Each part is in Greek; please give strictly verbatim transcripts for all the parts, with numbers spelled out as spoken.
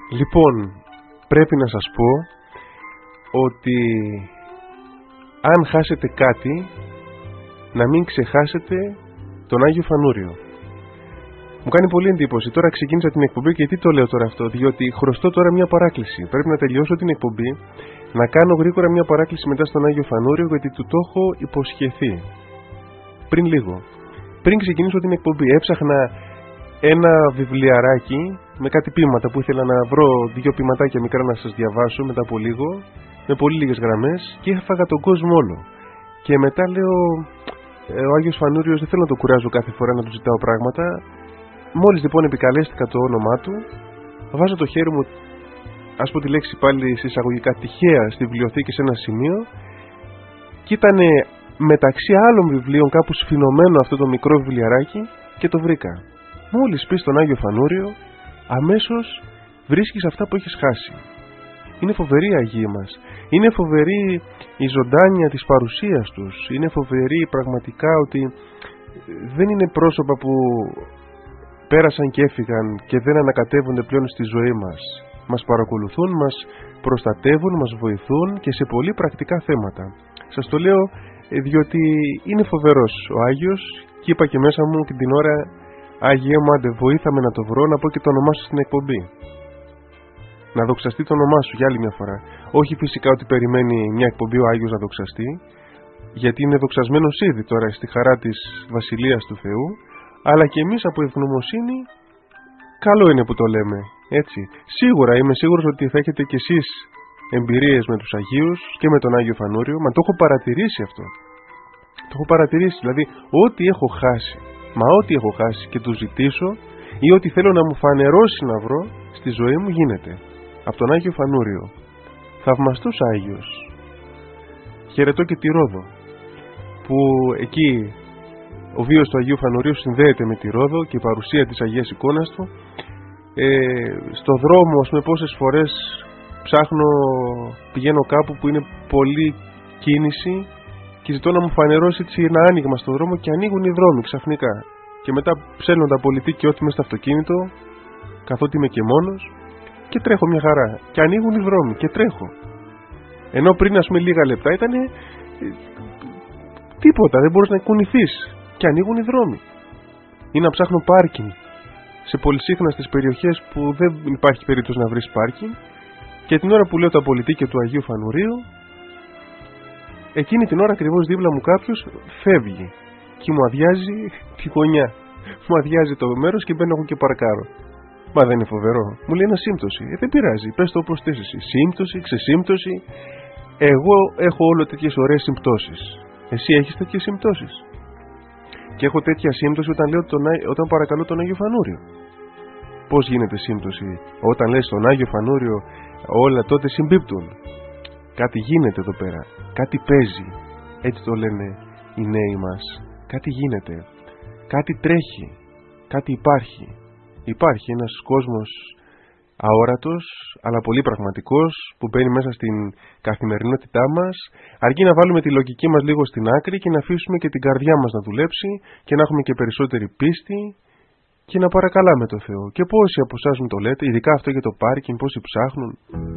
Λοιπόν, πρέπει να σας πω ότι αν χάσετε κάτι, να μην ξεχάσετε τον Άγιο Φανούριο. Μου κάνει πολύ εντύπωση. Τώρα ξεκίνησα την εκπομπή και τι το λέω τώρα αυτό? Διότι χρωστώ τώρα μια παράκληση. Πρέπει να τελειώσω την εκπομπή, να κάνω γρήγορα μια παράκληση μετά στον Άγιο Φανούριο, γιατί του το έχω υποσχεθεί. Πριν λίγο. Πριν ξεκινήσω την εκπομπή, έψαχνα ένα βιβλιαράκι με κάτι ποίηματα που ήθελα να βρω, δύο ποιηματάκια μικρά να σας διαβάσω μετά από λίγο, με πολύ λίγες γραμμές, και έφαγα τον κόσμο όλο. Και μετά λέω, ο Άγιος Φανούριος δεν θέλω να το κουράζω κάθε φορά να του ζητάω πράγματα. Μόλις λοιπόν επικαλέστηκα το όνομά του, βάζω το χέρι μου, ας πω τη λέξη πάλι συσσαγωγικά, τυχαία στη βιβλιοθήκη σε ένα σημείο, και ήταν μεταξύ άλλων βιβλίων κάπου σφινωμένο αυτό το μικρό βιβλιαράκι, και το βρήκα. Μόλις πεις τον Άγιο Φανούριο, αμέσως βρίσκεις αυτά που έχεις χάσει. Είναι φοβερή η Αγία μας. Είναι φοβερή η ζωντάνια της παρουσίας τους. Είναι φοβερή πραγματικά ότι δεν είναι πρόσωπα που πέρασαν και έφυγαν και δεν ανακατεύονται πλέον στη ζωή μας. Μας παρακολουθούν, μας προστατεύουν, μας βοηθούν και σε πολύ πρακτικά θέματα. Σας το λέω διότι είναι φοβερός ο Άγιος, και είπα και μέσα μου και την ώρα, Άγιε μου, άντε βοήθαμε να το βρω, να πω και το όνομά σου στην εκπομπή. Να δοξαστεί το όνομά σου για άλλη μια φορά. Όχι φυσικά ότι περιμένει μια εκπομπή ο Άγιος να δοξαστεί, γιατί είναι δοξασμένος ήδη τώρα στη χαρά της Βασιλείας του Θεού, αλλά και εμείς από ευγνωμοσύνη καλό είναι που το λέμε, έτσι. Σίγουρα είμαι σίγουρος ότι θα έχετε κι εσείς εμπειρίες με τους Αγίους και με τον Άγιο Φανούριο, μα το έχω παρατηρήσει αυτό. Το έχω παρατηρήσει, δηλαδή ό,τι έχω χάσει, μα ό,τι έχω χάσει και του ζητήσω, ή ό,τι θέλω να μου φανερώσει να βρω στη ζωή μου, γίνεται από τον Άγιο Φανούριο. Θαυμαστός Άγιος. Χαιρετώ και τη Ρόδο, που εκεί ο βίος του Αγίου Φανουρίου συνδέεται με τη Ρόδο και η παρουσία της Αγίας εικόνας του. Ε, στο δρόμο, ας πούμε, πόσες φορές ψάχνω, πηγαίνω κάπου που είναι πολύ κίνηση και ζητώ να μου φανερώσει έτσι ένα άνοιγμα στο δρόμο, και ανοίγουν οι δρόμοι ξαφνικά. Και μετά ψέλνω τα πολιτή και ό,τι μες στο αυτοκίνητο, καθότι είμαι και μόνος, και τρέχω μια χαρά. Και ανοίγουν οι δρόμοι και τρέχω. Ενώ πριν, ας πούμε, λίγα λεπτά ήταν ε, τίποτα, δεν μπορείς να κουνηθείς. Και ανοίγουν οι δρόμοι. Ή να ψάχνω πάρκινγκ σε πολυσύχναστες περιοχές που δεν υπάρχει περίπτωση να βρεις πάρκινγκ, και την ώρα που λέω τα πολιτίκια του Αγίου Φανουρίου, εκείνη την ώρα ακριβώς δίπλα μου κάποιος φεύγει και μου αδειάζει τη γωνιά. Μου αδειάζει το μέρος και μπαίνω εγώ και παρκάρω. Μα δεν είναι φοβερό? Μου λέει ένα σύμπτωση. Ε, δεν πειράζει, πες το όπως θες εσύ. Σύμπτωση, ξεσύμπτωση. Εγώ έχω όλο τέτοιες ωραίες συμπτώσεις. Εσύ έχεις τέτοιες συμπτώσεις? Και έχω τέτοια σύμπτωση όταν, λέω τον, όταν παρακαλώ τον Άγιο Φανούριο. Πώς γίνεται σύμπτωση? Όταν λες τον Άγιο Φανούριο, όλα τότε συμπίπτουν. Κάτι γίνεται εδώ πέρα. Κάτι παίζει. Έτσι το λένε οι νέοι μας. Κάτι γίνεται. Κάτι τρέχει. Κάτι υπάρχει. Υπάρχει ένας κόσμος αόρατος, αλλά πολύ πραγματικός, που μπαίνει μέσα στην καθημερινότητά μας, αρκεί να βάλουμε τη λογική μας λίγο στην άκρη και να αφήσουμε και την καρδιά μας να δουλέψει και να έχουμε και περισσότερη πίστη και να παρακαλάμε το Θεό. Και πόσοι από εσάς μου το λέτε, ειδικά αυτό για το πάρκινγκ, πόσοι ψάχνουν.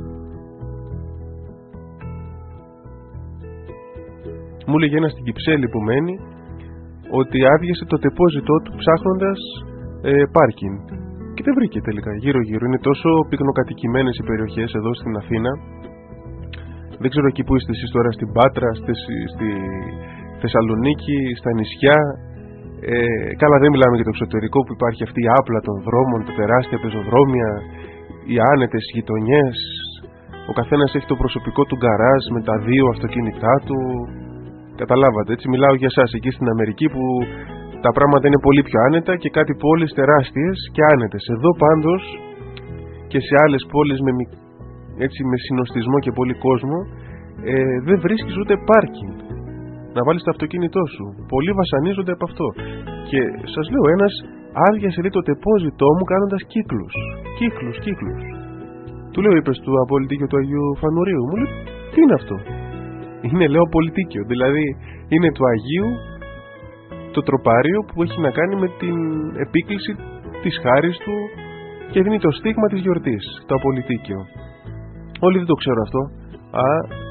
Μου έλεγε ένας στην Κυψέλη που μένει ότι άδειασε το τεπόζιτό του ψάχνοντας ε, πάρκινγκ. Και δεν βρήκε τελικά, γύρω γύρω. Είναι τόσο πυκνοκατοικημένες οι περιοχές εδώ στην Αθήνα. Δεν ξέρω εκεί που είστε εσείς τώρα, στην Πάτρα, στη, στη Θεσσαλονίκη, στα νησιά. Ε, καλά, δεν μιλάμε για το εξωτερικό που υπάρχει αυτή η άπλα των δρόμων, τα τεράστια πεζοδρόμια, οι άνετες γειτονιές. Ο καθένας έχει το προσωπικό του γκαράζ με τα δύο αυτοκίνητά του. Καταλάβατε, έτσι μιλάω για εσάς εκεί στην Αμερική που τα πράγματα είναι πολύ πιο άνετα και κάτι πόλεις τεράστιες και άνετες. Εδώ πάντως και σε άλλες πόλεις με, έτσι, με συνοστισμό και πολύ κόσμο ε, δεν βρίσκεις ούτε πάρκινγκ να βάλεις το αυτοκίνητό σου. Πολλοί βασανίζονται από αυτό. Και σας λέω, ένας άδειασε λέει το τεπόζιτό μου κάνοντας κύκλους. Κύκλους, κύκλους. Του λέω, είπες του απολυτίκιο του Αγίου Φανουρίου? Μου λέει, τι είναι αυτό? Είναι, λέω, πολιτίκιο. Δηλαδή είναι του Αγίου το τροπάριο που έχει να κάνει με την επίκληση της χάρης του και δίνει το στίγμα της γιορτής, το απολυτίκιο. Όλοι δεν το ξέρουν αυτό. Α,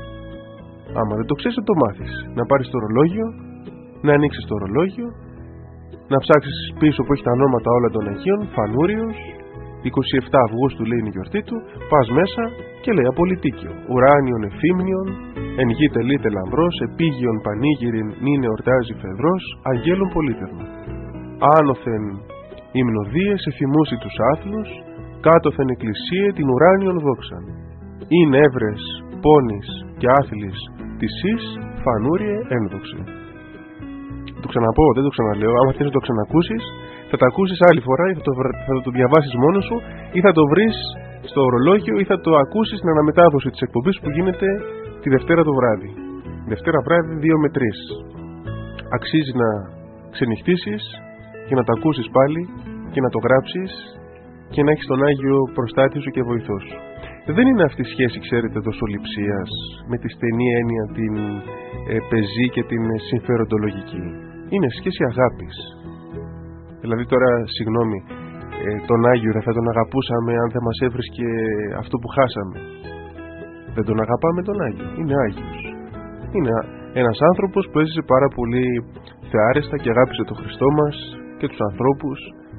άμα δεν το ξέρεις θα το μάθεις. Να πάρεις το ορολόγιο, να ανοίξεις το ορολόγιο, να ψάξεις πίσω που έχει τα ονόματα όλα των Αγίων, Φανούριος, είκοσι επτά Αυγούστου λέει είναι η γιορτή του, πας μέσα και λέει απολυτίκιο. Ουράνιον εφήμνιον, εν γη τελείται λαμπρός, επίγειον πανήγυριν μήνε ορτάζει φεδρός, αγγέλων πολίτευμα. Άνωθεν υμνοδίες εφημούσι τους άθλους, κάτωθεν εκκλησίε την ουράνιον δόξαν. Είναι έβρες, πόνης και άθλης της εις φανούριε ένδοξε. Το ξαναπώ, δεν το ξαναλέω. Άμα θες να το ξανακούσεις, θα το ακούσεις άλλη φορά ή θα το, θα το διαβάσεις μόνος σου ή θα το βρεις στο ορολόγιο ή θα το ακούσεις στην αναμετάδοση της εκπομπής που γίνεται τη Δευτέρα το βράδυ. Δευτέρα βράδυ δύο με τρεις. Αξίζει να ξενυχτήσεις και να το ακούσεις πάλι και να το γράψεις και να έχεις τον Άγιο προστάτη σου και βοηθό σου. Δεν είναι αυτή η σχέση, ξέρετε, δοσοληψίας με τη στενή έννοια την ε, πεζή και την συμφεροντολογική. Είναι σχέση αγάπης. Δηλαδή τώρα, συγγνώμη, ε, τον Άγιο δεν θα τον αγαπούσαμε αν δεν μας έβρισκε αυτό που χάσαμε. Δεν τον αγαπάμε τον Άγιο. Είναι Άγιος. Είναι ένας άνθρωπος που έζησε πάρα πολύ θεάρεστα και αγάπησε τον Χριστό μας και τους ανθρώπους.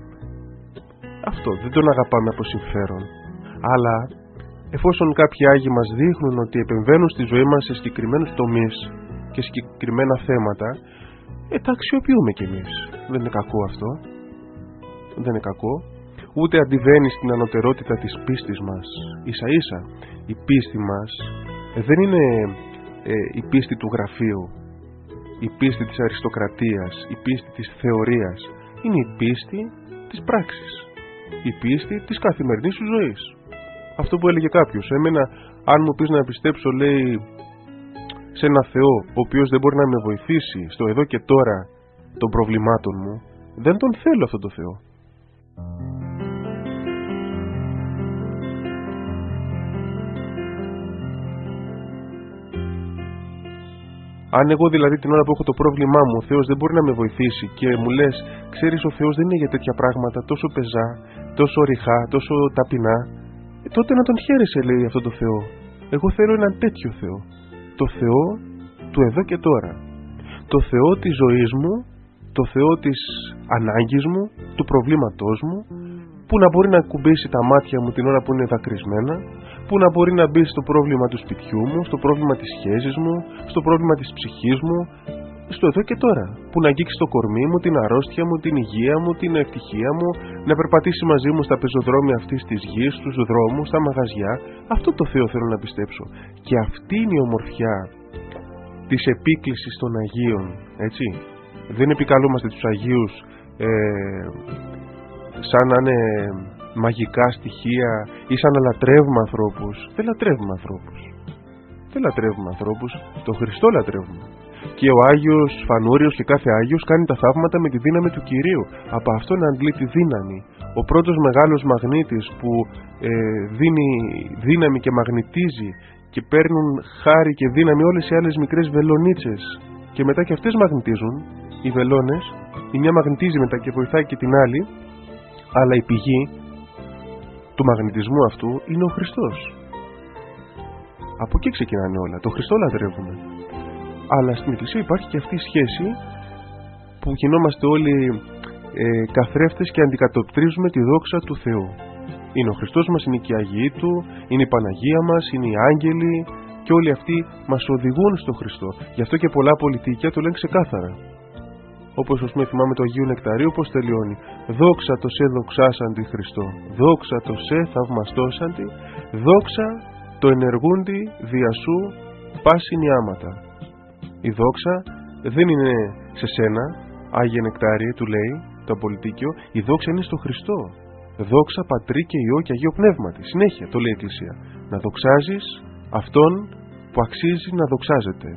Αυτό, δεν τον αγαπάμε από συμφέρον. Αλλά εφόσον κάποιοι Άγιοι μας δείχνουν ότι επεμβαίνουν στη ζωή μας σε συγκεκριμένους τομείς και συγκεκριμένα θέματα, ε, τα αξιοποιούμε κι εμείς. Δεν είναι κακό αυτό. Δεν είναι κακό. Ούτε αντιβαίνει στην ανωτερότητα της πίστης μας. Ίσα ίσα η πίστη μας ε, δεν είναι ε, η πίστη του γραφείου, η πίστη της αριστοκρατίας, η πίστη της θεωρίας. Είναι η πίστη της πράξης, η πίστη της καθημερινής σου ζωής. Αυτό που έλεγε κάποιος, εμένα αν μου πεις να πιστέψω, λέει, σε ένα Θεό ο οποίος δεν μπορεί να με βοηθήσει στο εδώ και τώρα των προβλημάτων μου, δεν τον θέλω αυτό το Θεό. Αν εγώ δηλαδή την ώρα που έχω το πρόβλημά μου ο Θεός δεν μπορεί να με βοηθήσει και μου λες, ξέρεις, ο Θεός δεν είναι για τέτοια πράγματα τόσο πεζά, τόσο ρηχά, τόσο ταπεινά, ε, τότε να τον χαίρεσαι, λέει αυτό το Θεό. Εγώ θέλω έναν τέτοιο Θεό. Το Θεό του εδώ και τώρα. Το Θεό της ζωής μου, το Θεό της ανάγκης μου, του προβλήματός μου, που να μπορεί να κουμπίσει τα μάτια μου την ώρα που είναι δακρυσμένα, που να μπορεί να μπει στο πρόβλημα του σπιτιού μου, στο πρόβλημα της σχέσης μου, στο πρόβλημα της ψυχής μου, στο εδώ και τώρα, που να αγγίξει το κορμί μου, την αρρώστια μου, την υγεία μου, την ευτυχία μου, να περπατήσει μαζί μου στα πεζοδρόμια αυτής της γης, στους δρόμους, στα μαγαζιά. Αυτό το Θεό θέλω να πιστέψω. Και αυτή είναι η ομορφιά της επίκλησης των Αγίων, έτσι. Δεν επικαλούμαστε τους Αγίους ε, σαν να είναι μαγικά στοιχεία ή σαν να λατρεύουμε ανθρώπους. Δεν λατρεύουμε ανθρώπους. Δεν λατρεύουμε ανθρώπους. Τον Χριστό λατρεύουμε. Και ο Άγιος Φανούριος και κάθε Άγιος κάνει τα θαύματα με τη δύναμη του Κυρίου. Από αυτό να αντλεί τη δύναμη. Ο πρώτος μεγάλος μαγνήτης που ε, δίνει δύναμη και μαγνητίζει και παίρνουν χάρη και δύναμη όλες οι άλλες μικρές βελονίτσες και μετά και αυτές μαγνητίζουν, οι βελόνες, η μια μαγνητίζει μετά και βοηθάει και την άλλη, αλλά η πηγή του μαγνητισμού αυτού είναι ο Χριστός. Από εκεί ξεκινάνε όλα. Το Χριστό λατρεύουμε. Αλλά στην Εκκλησία υπάρχει και αυτή η σχέση που γινόμαστε όλοι ε, καθρέφτες και αντικατοπτρίζουμε τη δόξα του Θεού. Είναι ο Χριστός μας, είναι και οι Άγιοι Του, είναι η Παναγία μας, είναι οι άγγελοι και όλοι αυτοί μας οδηγούν στον Χριστό. Γι' αυτό και πολλά πολιτικά το λένε ξεκάθαρα. Όπως ας πούμε θυμάμαι το Αγίου Νεκταρίου πως τελειώνει. Δόξα το σε δοξάσαντι Χριστό, δόξα το σε θαυμαστώσαντι, δόξα το ενεργούντι δια σου πάσιν ιάματα. Η δόξα δεν είναι σε σένα, Άγιε Νεκτάριε, του λέει το απολυτίκιο, η δόξα είναι στο Χριστό. Δόξα Πατρί και Υιό και Αγίο Πνεύματι. Συνέχεια το λέει η Εκκλησία. Να δοξάζεις αυτόν που αξίζει να δοξάζεται.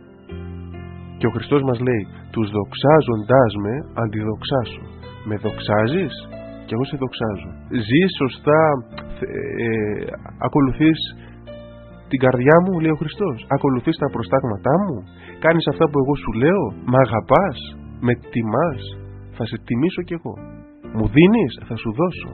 Και ο Χριστός μας λέει, τους δοξάζοντάς με αντιδοξάσω. Με δοξάζεις και εγώ σε δοξάζω. Ζεις σωστά, ε, ε, ακολουθείς την καρδιά μου, λέει ο Χριστός. Ακολουθείς τα προστάγματά μου. Κάνεις αυτά που εγώ σου λέω. Μ' αγαπάς, με τιμάς, θα σε τιμήσω κι εγώ. Μου δίνεις, θα σου δώσω.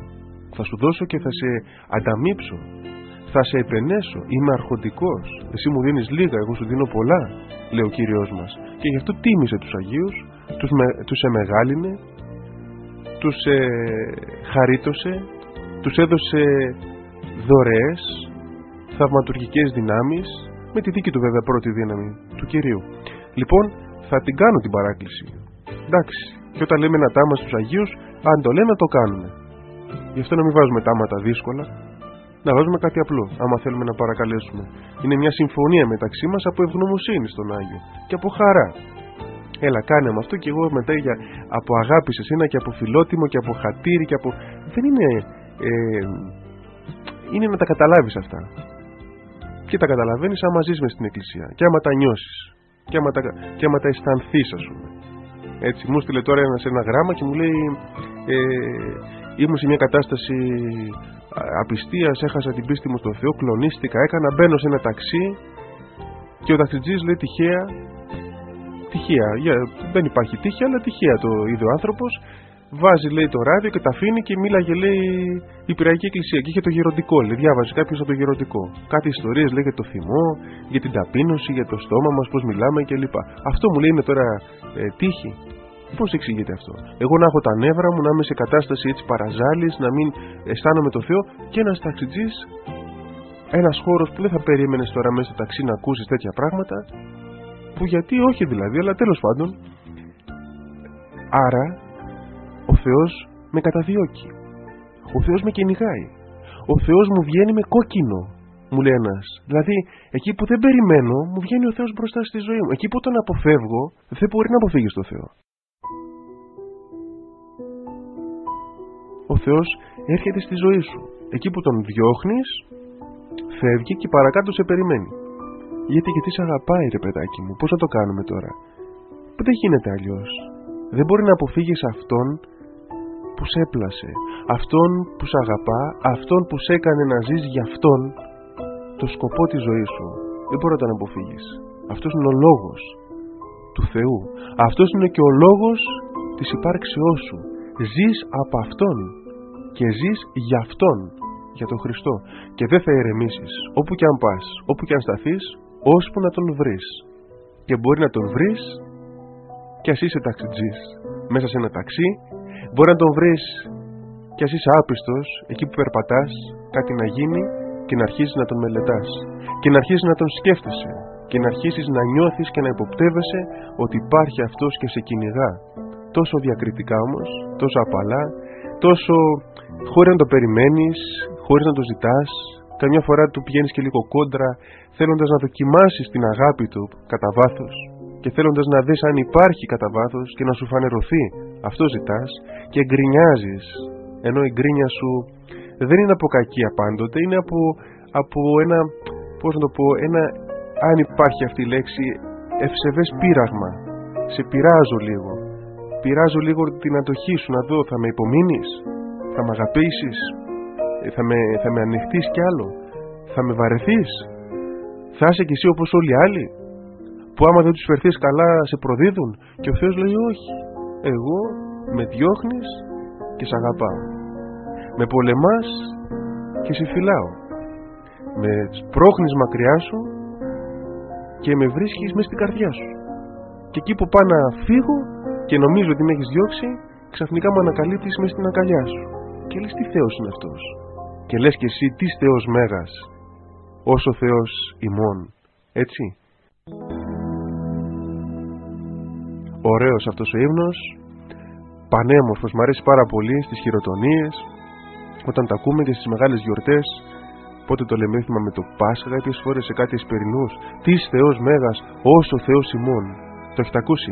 Θα σου δώσω και θα σε ανταμείψω. Θα σε επενέσω. Είμαι αρχοντικός. Εσύ μου δίνεις λίγα, εγώ σου δίνω πολλά, λέει ο Κύριος μας. Και γι' αυτό τίμησε τους Αγίους, τους, με, τους εμεγάλινε, τους ε, χαρίτωσε, τους έδωσε δωρεές, θαυματουργικές δυνάμεις, με τη δική του βέβαια πρώτη δύναμη του Κυρίου. Λοιπόν, θα την κάνω την παράκληση. Εντάξει, και όταν λέμε ένα τάμα στους Αγίους, αν το λέμε το κάνουμε. Γι' αυτό να μην βάζουμε τάματα δύσκολα, να βάζουμε κάτι απλό, άμα θέλουμε να παρακαλέσουμε. Είναι μια συμφωνία μεταξύ μας από ευγνωμοσύνη στον Άγιο και από χαρά. Έλα, κάνε με αυτό και εγώ μετά για, από αγάπη σε εσένα και από φιλότιμο και από χατήρι και από... Δεν είναι... Ε, είναι να τα καταλάβεις αυτά. Και τα καταλαβαίνεις άμα ζεις μες στην Εκκλησία και άμα τα νιώσεις και άμα τα, και άμα τα αισθανθείς, ας πούμε. Έτσι, μου στείλε τώρα ένας ένα γράμμα και μου λέει ε, ήμουν σε μια κατάσταση απιστίας, έχασα την πίστη μου στο Θεό, κλονίστηκα, έκανα, μπαίνω σε ένα ταξί και ο ταξιτζής λέει τυχαία, τυχαία, δεν υπάρχει τύχη, αλλά τυχαία το είδε ο άνθρωπος, βάζει λέει το ράδιο και τα αφήνει και μίλαγε λέει η Πυραϊκή Εκκλησία και είχε το γεροντικό, λέει, διάβαζε κάποιος από το γεροντικό. Κάτι ιστορίες λέει για το θυμό, για την ταπείνωση, για το στόμα μας, πώς μιλάμε κλπ. Αυτό μου λέει είναι τώρα ε, τύχη. Πώς εξηγείται αυτό? Εγώ να έχω τα νεύρα μου, να είμαι σε κατάσταση έτσι παραζάλης, να μην αισθάνομαι το Θεό και ένας ταξιτζής, ένας χώρος που δεν θα περίμενες τώρα μέσα στο ταξί να ακούσεις τέτοια πράγματα, που γιατί όχι δηλαδή, αλλά τέλος πάντων. Άρα ο Θεός με καταδιώκει, ο Θεός με κυνηγάει, ο Θεός μου βγαίνει με κόκκινο, μου λέει ένας. Δηλαδή εκεί που δεν περιμένω μου βγαίνει ο Θεός μπροστά στη ζωή μου. Εκεί που τον αποφεύγω δεν μπορεί να αποφύγει στο Θεό. Ο Θεός έρχεται στη ζωή σου. Εκεί που τον διώχνεις, φεύγει και παρακάτω σε περιμένει. Γιατί, γιατί σε αγαπάει ρε παιδάκι μου. Πώς να το κάνουμε τώρα? Που δεν γίνεται αλλιώς. Δεν μπορεί να αποφύγεις αυτόν που σε έπλασε, αυτόν που σε αγαπά, αυτόν που σε έκανε να ζεις για αυτόν το σκοπό της ζωής σου. Δεν μπορεί να τον αποφύγεις. Αυτός είναι ο λόγος του Θεού. Αυτός είναι και ο λόγος της υπάρξεώς σου. Ζεις από Αυτόν και ζεις για Αυτόν, για τον Χριστό, και δεν θα ηρεμήσεις όπου και αν πας, όπου και αν σταθείς, ώσπου να τον βρεις. Και μπορεί να τον βρεις και ας είσαι ταξιτζής μέσα σε ένα ταξί, μπορεί να τον βρεις και ας είσαι άπιστος εκεί που περπατάς, κάτι να γίνει και να αρχίσεις να τον μελετάς και να αρχίσεις να τον σκέφτεσαι και να αρχίσεις να νιώθεις και να υποπτεύεσαι ότι υπάρχει Αυτός και σε κυνηγά. Τόσο διακριτικά όμως, τόσο απαλά, τόσο χωρίς να το περιμένεις, χωρίς να το ζητάς. Καμιά φορά του πηγαίνεις και λίγο κόντρα, θέλοντας να δοκιμάσεις την αγάπη του κατά βάθος και θέλοντας να δεις αν υπάρχει κατά βάθος και να σου φανερωθεί. Αυτό ζητάς και γκρινιάζεις, ενώ η γκρίνια σου δεν είναι από κακία πάντοτε, είναι από, από ένα, πώς να το πω, ένα, αν υπάρχει αυτή η λέξη, ευσεβές πείραγμα. Σε πειράζω λίγο. Πειράζω λίγο την αντοχή σου, να δω, θα με υπομείνεις, θα με αγαπήσεις, θα με, θα με ανοιχτείς κι άλλο, θα με βαρεθείς, θα είσαι κι εσύ όπως όλοι οι άλλοι που άμα δεν τους φερθείς καλά σε προδίδουν. Και ο Θεός λέει όχι, εγώ με διώχνεις και σ' αγαπάω, με πολεμάς και σε φυλάω, με σπρώχνεις μακριά σου και με βρίσκεις μες στην καρδιά σου, και εκεί που πάω να φύγω και νομίζω ότι με έχεις διώξει, ξαφνικά με ανακαλύπτεις μες στην αγκαλιά σου και λες τι Θεός είναι αυτός, και λες και εσύ τι Θεός μέγας, όσο Θεός ημών. Έτσι. Ωραίος αυτός ο ύμνος, πανέμορφος, μου αρέσει πάρα πολύ στις χειροτονίες, όταν τα ακούμε και στις μεγάλες γιορτές. Πότε το λέμε, θυμάμαι το Πάσχα, κάποιες φορές σε κάτι εσπερινούς, τις Θεός μέγας, όσο Θεός ημών. Το έχετε ακούσει?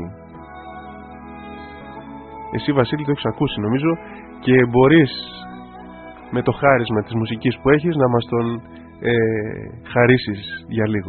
Εσύ Βασίλη το έχεις ακούσει νομίζω, και μπορείς με το χάρισμα της μουσικής που έχεις να μας τον ε, χαρίσεις για λίγο.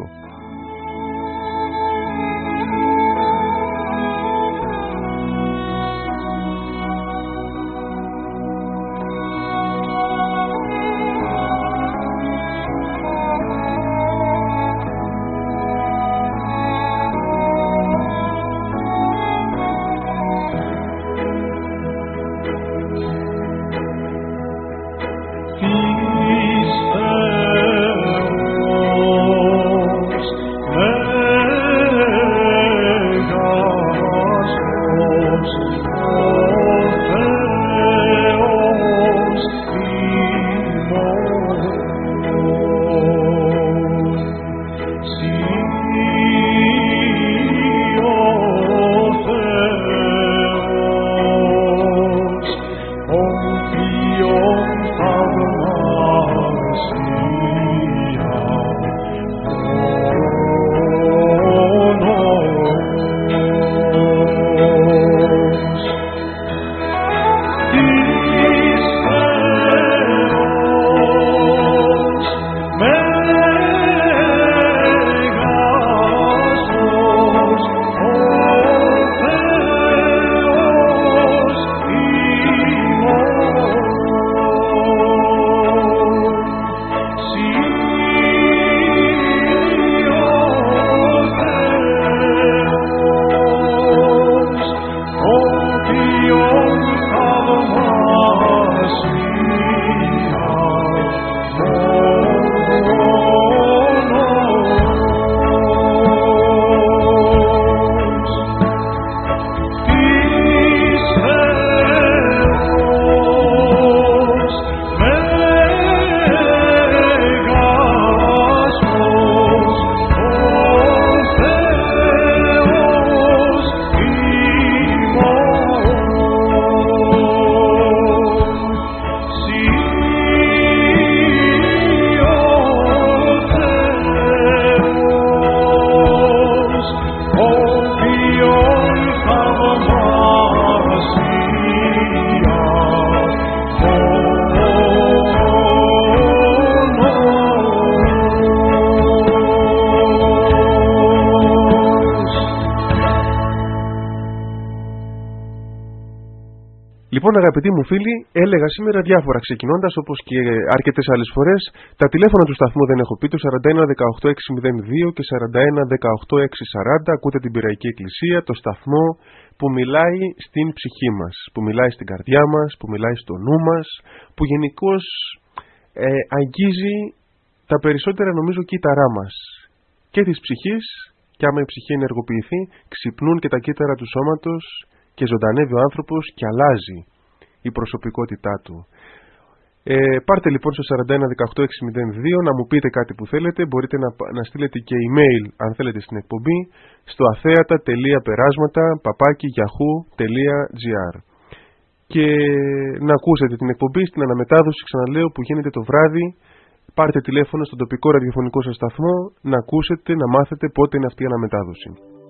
Λοιπόν, αγαπητοί μου φίλοι, έλεγα σήμερα διάφορα ξεκινώντας, όπως και αρκετές άλλες φορές. Τα τηλέφωνα του σταθμού δεν έχω πει, το σαράντα ένα δεκαοκτώ εξακόσια δύο και σαράντα ένα δεκαοκτώ εξακόσια σαράντα. Ακούτε την Πειραϊκή Εκκλησία, το σταθμό που μιλάει στην ψυχή μας, που μιλάει στην καρδιά μας, που μιλάει στο νου μας, που γενικώς ε, αγγίζει τα περισσότερα, νομίζω, κύτταρά μας και της ψυχής, και άμα η ψυχή ενεργοποιηθεί, ξυπνούν και τα κύτταρα του σώματος και ζωντανεύει ο άνθρωπος και αλλάζει η προσωπικότητά του. Ε, πάρτε λοιπόν στο σαράντα ένα δεκαοκτώ εξακόσια δύο να μου πείτε κάτι που θέλετε. Μπορείτε να, να στείλετε και email αν θέλετε στην εκπομπή στο αθέατα τελεία περάσματα παπάκι γιαχού τελεία τζι άρ και να ακούσετε την εκπομπή στην αναμετάδοση, ξαναλέω, που γίνεται το βράδυ. Πάρτε τηλέφωνο στον τοπικό ραδιοφωνικό σας σταθμό να ακούσετε, να μάθετε πότε είναι αυτή η αναμετάδοση.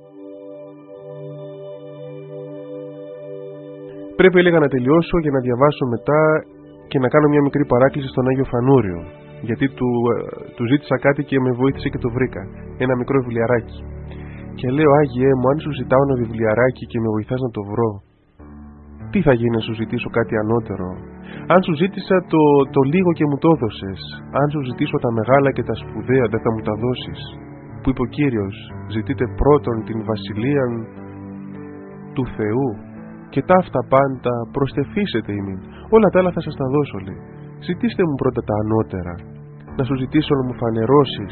Πρέπει, έλεγα, να τελειώσω για να διαβάσω μετά και να κάνω μια μικρή παράκληση στον Άγιο Φανούριο, γιατί του, του ζήτησα κάτι και με βοήθησε και το βρήκα, ένα μικρό βιβλιαράκι. Και λέω, Άγιε μου, αν σου ζητάω ένα βιβλιαράκι και με βοηθάς να το βρω, τι θα γίνει να σου ζητήσω κάτι ανώτερο? Αν σου ζήτησα το, το λίγο και μου το έδωσες, αν σου ζητήσω τα μεγάλα και τα σπουδαία, δεν θα μου τα δώσεις? Που είπε ο Κύριος, ζητείτε πρώτον την βασιλεία του Θεού και ταύτα πάντα προστεθήσετε ημίν. Όλα τα άλλα θα σας τα δώσω, λέει. Ζητήστε μου πρώτα τα ανώτερα. Να σου ζητήσω να μου φανερώσεις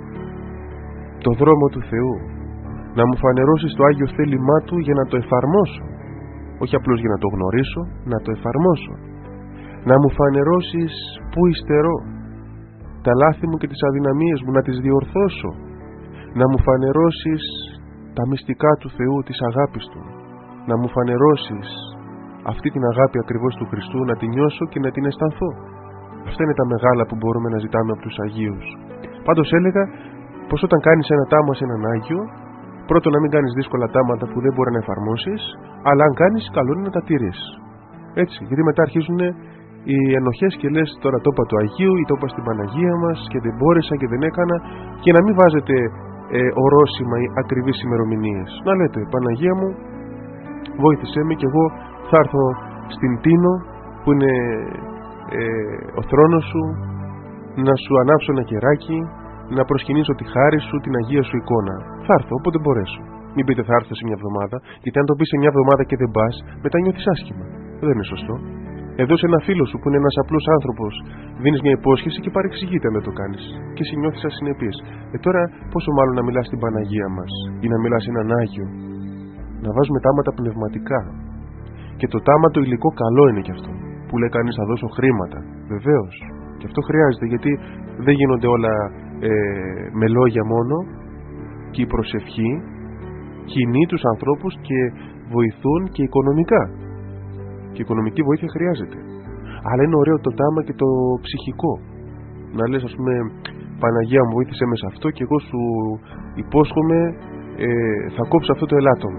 το δρόμο του Θεού, να μου φανερώσεις το Άγιο θέλημά Του για να το εφαρμόσω. Όχι απλώς για να το γνωρίσω, να το εφαρμόσω. Να μου φανερώσεις που υστερώ, τα λάθη μου και τις αδυναμίες μου να τις διορθώσω. Να μου φανερώσεις τα μυστικά του Θεού, της αγάπης Του. Να μου φανερώσεις αυτή την αγάπη ακριβώς του Χριστού, να την νιώσω και να την αισθανθώ. Αυτά είναι τα μεγάλα που μπορούμε να ζητάμε από τους Αγίους. Πάντως έλεγα πως όταν κάνεις ένα τάμα σε έναν Άγιο, πρώτον να μην κάνεις δύσκολα τάματα που δεν μπορεί να εφαρμόσεις, αλλά αν κάνεις, καλό είναι να τα τηρείς. Έτσι, γιατί μετά αρχίζουν οι ενοχές και λες, τώρα το είπα του Αγίου ή το είπα στην Παναγία μας και δεν μπόρεσα και δεν έκανα, και να μην βάζετε ε, ορόσημα ή ακριβείς ημερομηνίες. Να λέτε, Παναγία μου, βόηθησέ με και εγώ θα έρθω στην Τίνο που είναι ε, ο θρόνος σου, να σου ανάψω ένα κεράκι, να προσκυνήσω τη χάρη σου, την Αγία σου εικόνα. Θα έρθω όποτε μπορέσω. Μην πείτε θα έρθω σε μια εβδομάδα, γιατί αν το πεις σε μια εβδομάδα και δεν πας, μετά νιώθεις άσχημα. Δεν είναι σωστό. Εδώ σε ένα φίλο σου που είναι ένας απλός άνθρωπος, δίνεις μια υπόσχεση και παρεξηγείται αν δεν το κάνεις και σε νιώθεις ασυνεπής. Ε τώρα, πόσο μάλλον να μιλάς στην Παναγία μας ή να μιλάς σε έναν Άγιο. Να βάζουμε τάματα πνευματικά. Και το τάμα το υλικό καλό είναι κι αυτό. Που λέει κανείς θα δώσω χρήματα. Βεβαίως. Και αυτό χρειάζεται, γιατί δεν γίνονται όλα ε, με λόγια μόνο. Και η προσευχή κινεί τους ανθρώπους και βοηθούν και οικονομικά. Και η οικονομική βοήθεια χρειάζεται. Αλλά είναι ωραίο το τάμα και το ψυχικό. Να λες, ας πούμε, Παναγία μου, βοήθησε με σε αυτό και εγώ σου υπόσχομαι ε, θα κόψω αυτό το ελάττωμα.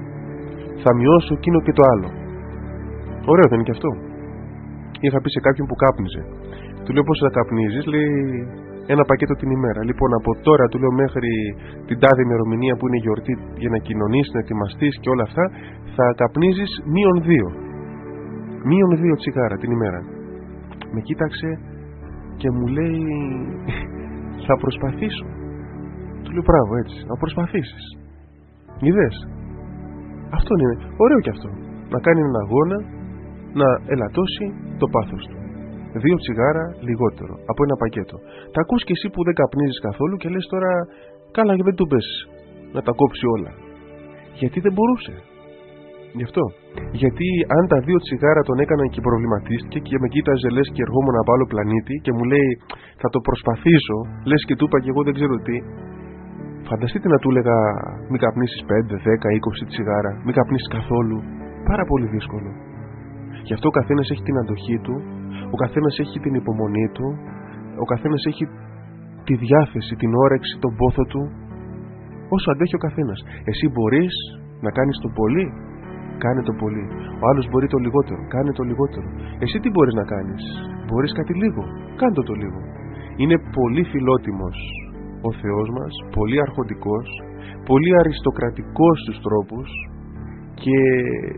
Θα μειώσω εκείνο και το άλλο. Ωραίο δεν είναι και αυτό? Είχα πει σε κάποιον που κάπνιζε. Του λέω, πώς θα καπνίζεις? Λέει, ένα πακέτο την ημέρα. Λοιπόν, από τώρα, του λέω, μέχρι την τάδε ημερομηνία που είναι γιορτή για να κοινωνήσεις, να ετοιμαστείς και όλα αυτά, θα καπνίζεις μείον δύο. Μείον δύο τσιγάρα την ημέρα. Με κοίταξε και μου λέει, θα προσπαθήσω. Του λέω, μπράβο, έτσι, να προσπαθήσεις. Είδες? Αυτό είναι ωραίο κι αυτό. Να κάνει έναν αγώνα να ελαττώσει το πάθος του. Δύο τσιγάρα λιγότερο από ένα πακέτο. Τα ακούς και εσύ που δεν καπνίζεις καθόλου και λες τώρα, καλά, και δεν του πες να τα κόψει όλα. Γιατί δεν μπορούσε. Γι' αυτό. Γιατί αν τα δύο τσιγάρα τον έκαναν και προβληματίστηκε και με κοίταζε λες και ερχόμουν από άλλο πλανήτη και μου λέει θα το προσπαθήσω, λες και του είπα και εγώ δεν ξέρω τι. Φανταστείτε να του έλεγα μην καπνίσεις πέντε, δέκα, είκοσι τσιγάρα, μην καπνίσεις καθόλου. Πάρα πολύ δύσκολο. Γι' αυτό ο καθένας έχει την αντοχή του, ο καθένας έχει την υπομονή του, ο καθένας έχει τη διάθεση, την όρεξη, τον πόθο του, όσο αντέχει ο καθένας. Εσύ μπορείς να κάνεις το πολύ, κάνε το πολύ. Ο άλλος μπορεί το λιγότερο, κάνε το λιγότερο. Εσύ τι μπορείς να κάνεις? Μπορείς κάτι λίγο, κάνε το, το λίγο. Είναι πολύ φιλότιμος ο Θεός μας, πολύ αρχοντικός, πολύ αριστοκρατικός στους τρόπους και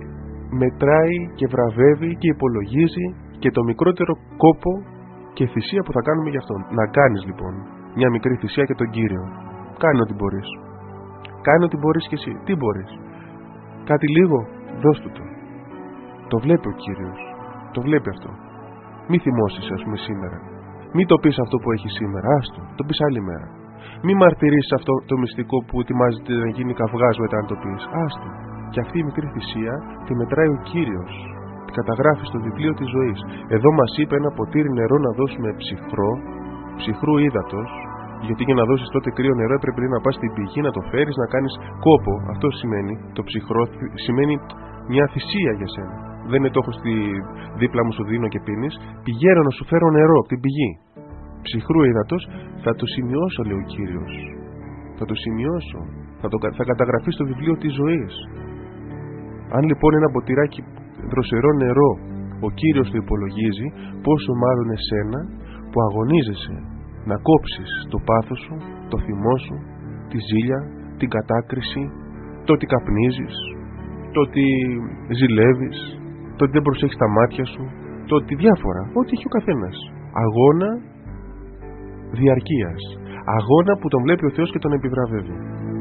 μετράει και βραβεύει και υπολογίζει και το μικρότερο κόπο και θυσία που θα κάνουμε για αυτόν. Να κάνεις λοιπόν μια μικρή θυσία για τον Κύριο. Κάνε ό,τι μπορείς. Κάνε ό,τι μπορείς και εσύ. Τι μπορείς? Κάτι λίγο, δώσ' του το. Το βλέπει ο Κύριος. Το βλέπει αυτό. Μη θυμώσεις, ας πούμε, σήμερα. Μη το πεις αυτό που έχει σήμερα. Άστο, το πεις άλλη μέρα. Μη μαρτυρήσεις αυτό το μυστικό που ετοιμάζεται να γίνει καυγάς μετά αν το πεις. Άστο. Και αυτή η μικρή θυσία τη μετράει ο Κύριος. Τη καταγράφει στο βιβλίο της ζωής. Εδώ μας είπε ένα ποτήρι νερό να δώσουμε ψυχρό, ψυχρού ύδατος. Γιατί για να δώσεις τότε κρύο νερό έπρεπε να πας στην πηγή, να το φέρεις, να κάνεις κόπο. Αυτό σημαίνει, το ψυχρό σημαίνει μια θυσία για σένα. Δεν είναι το έχω στη δίπλα μου, σου δίνω και πίνεις. Πηγαίνω να σου φέρω νερό από την πηγή. Ψυχρού ύδατος, θα το σημειώσω, λέει ο Κύριος. Θα το σημειώσω. Θα, το, θα καταγραφεί στο βιβλίο της ζωής. Αν λοιπόν ένα ποτηράκι δροσερό νερό ο Κύριος το υπολογίζει, πόσο μάλλον εσένα που αγωνίζεσαι να κόψεις το πάθος σου, το θυμό σου, τη ζήλια, την κατάκριση, το ότι καπνίζεις, το ότι ζηλεύεις, το ότι δεν προσέχεις τα μάτια σου, το ότι διάφορα, ό,τι έχει ο καθένας. Αγώνα διαρκείας. Αγώνα που τον βλέπει ο Θεός και τον επιβραβεύει.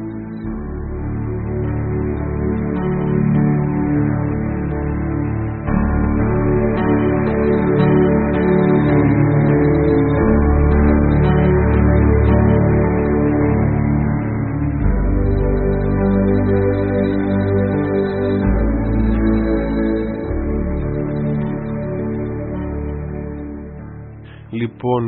Λοιπόν,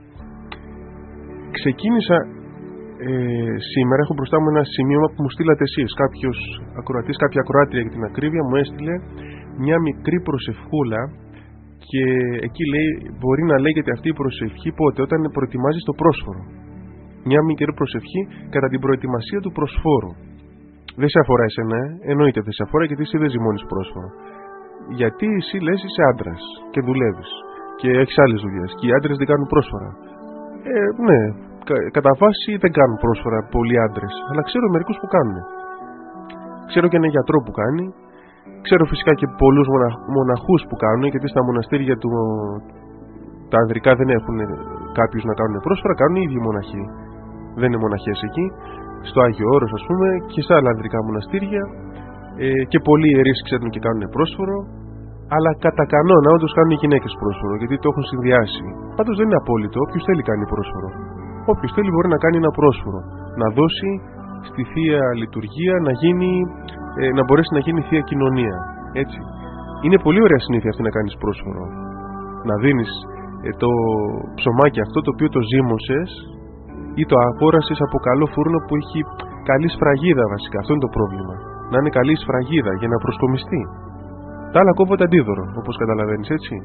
ξεκίνησα ε, σήμερα, έχω μπροστά μου ένα σημείωμα που μου στείλατε εσείς. Κάποιος ακροατής, κάποια ακροάτρια για την ακρίβεια, μου έστειλε μια μικρή προσευχούλα και εκεί λέει, μπορεί να λέγεται αυτή η προσευχή πότε? Όταν προετοιμάζεις το πρόσφορο. Μια μικρή προσευχή κατά την προετοιμασία του προσφόρου. Δεν σε αφορά εσένα, ε? Εννοείται δεν σε αφορά, γιατί εσύ δεν ζυμώνεις πρόσφορο. Γιατί εσύ λες είσαι άντρας και δουλεύεις και έχεις άλλες δουλειές και οι άντρες δεν κάνουν πρόσφορα. Ε, ναι, κα, κατά βάση δεν κάνουν πρόσφορα πολλοί άντρες, αλλά ξέρω μερικούς που κάνουν. Ξέρω και έναν γιατρό που κάνει, ξέρω φυσικά και πολλούς μονα, μοναχούς που κάνουν, γιατί στα μοναστήρια του, τα ανδρικά δεν έχουν κάποιους να κάνουν πρόσφορα, κάνουν οι ίδιοι μοναχοί. Δεν είναι μοναχές εκεί, στο Άγιο Όρος ας πούμε και στα άλλα ανδρικά μοναστήρια, ε, και πολλοί ιερείς ξέρουν και κάνουν πρόσφορο. Αλλά κατά κανόνα όντως κάνουν οι γυναίκες πρόσφορο, γιατί το έχουν συνδυάσει. Πάντως δεν είναι απόλυτο. Όποιος θέλει κάνει πρόσφορο. Όποιος θέλει μπορεί να κάνει ένα πρόσφορο. Να δώσει στη Θεία Λειτουργία, να, γίνει, ε, να μπορέσει να γίνει Θεία Κοινωνία. Έτσι. Είναι πολύ ωραία συνήθεια αυτή να κάνεις πρόσφορο. Να δίνεις ε, το ψωμάκι αυτό το οποίο το ζύμωσες ή το αγόρασες από καλό φούρνο που έχει καλή σφραγίδα βασικά. Αυτό είναι το πρόβλημα. Να είναι καλή σφραγίδα για να προσκομιστεί. Τα άλλα κόβονται αντίδωρο, όπως καταλαβαίνεις, έτσι.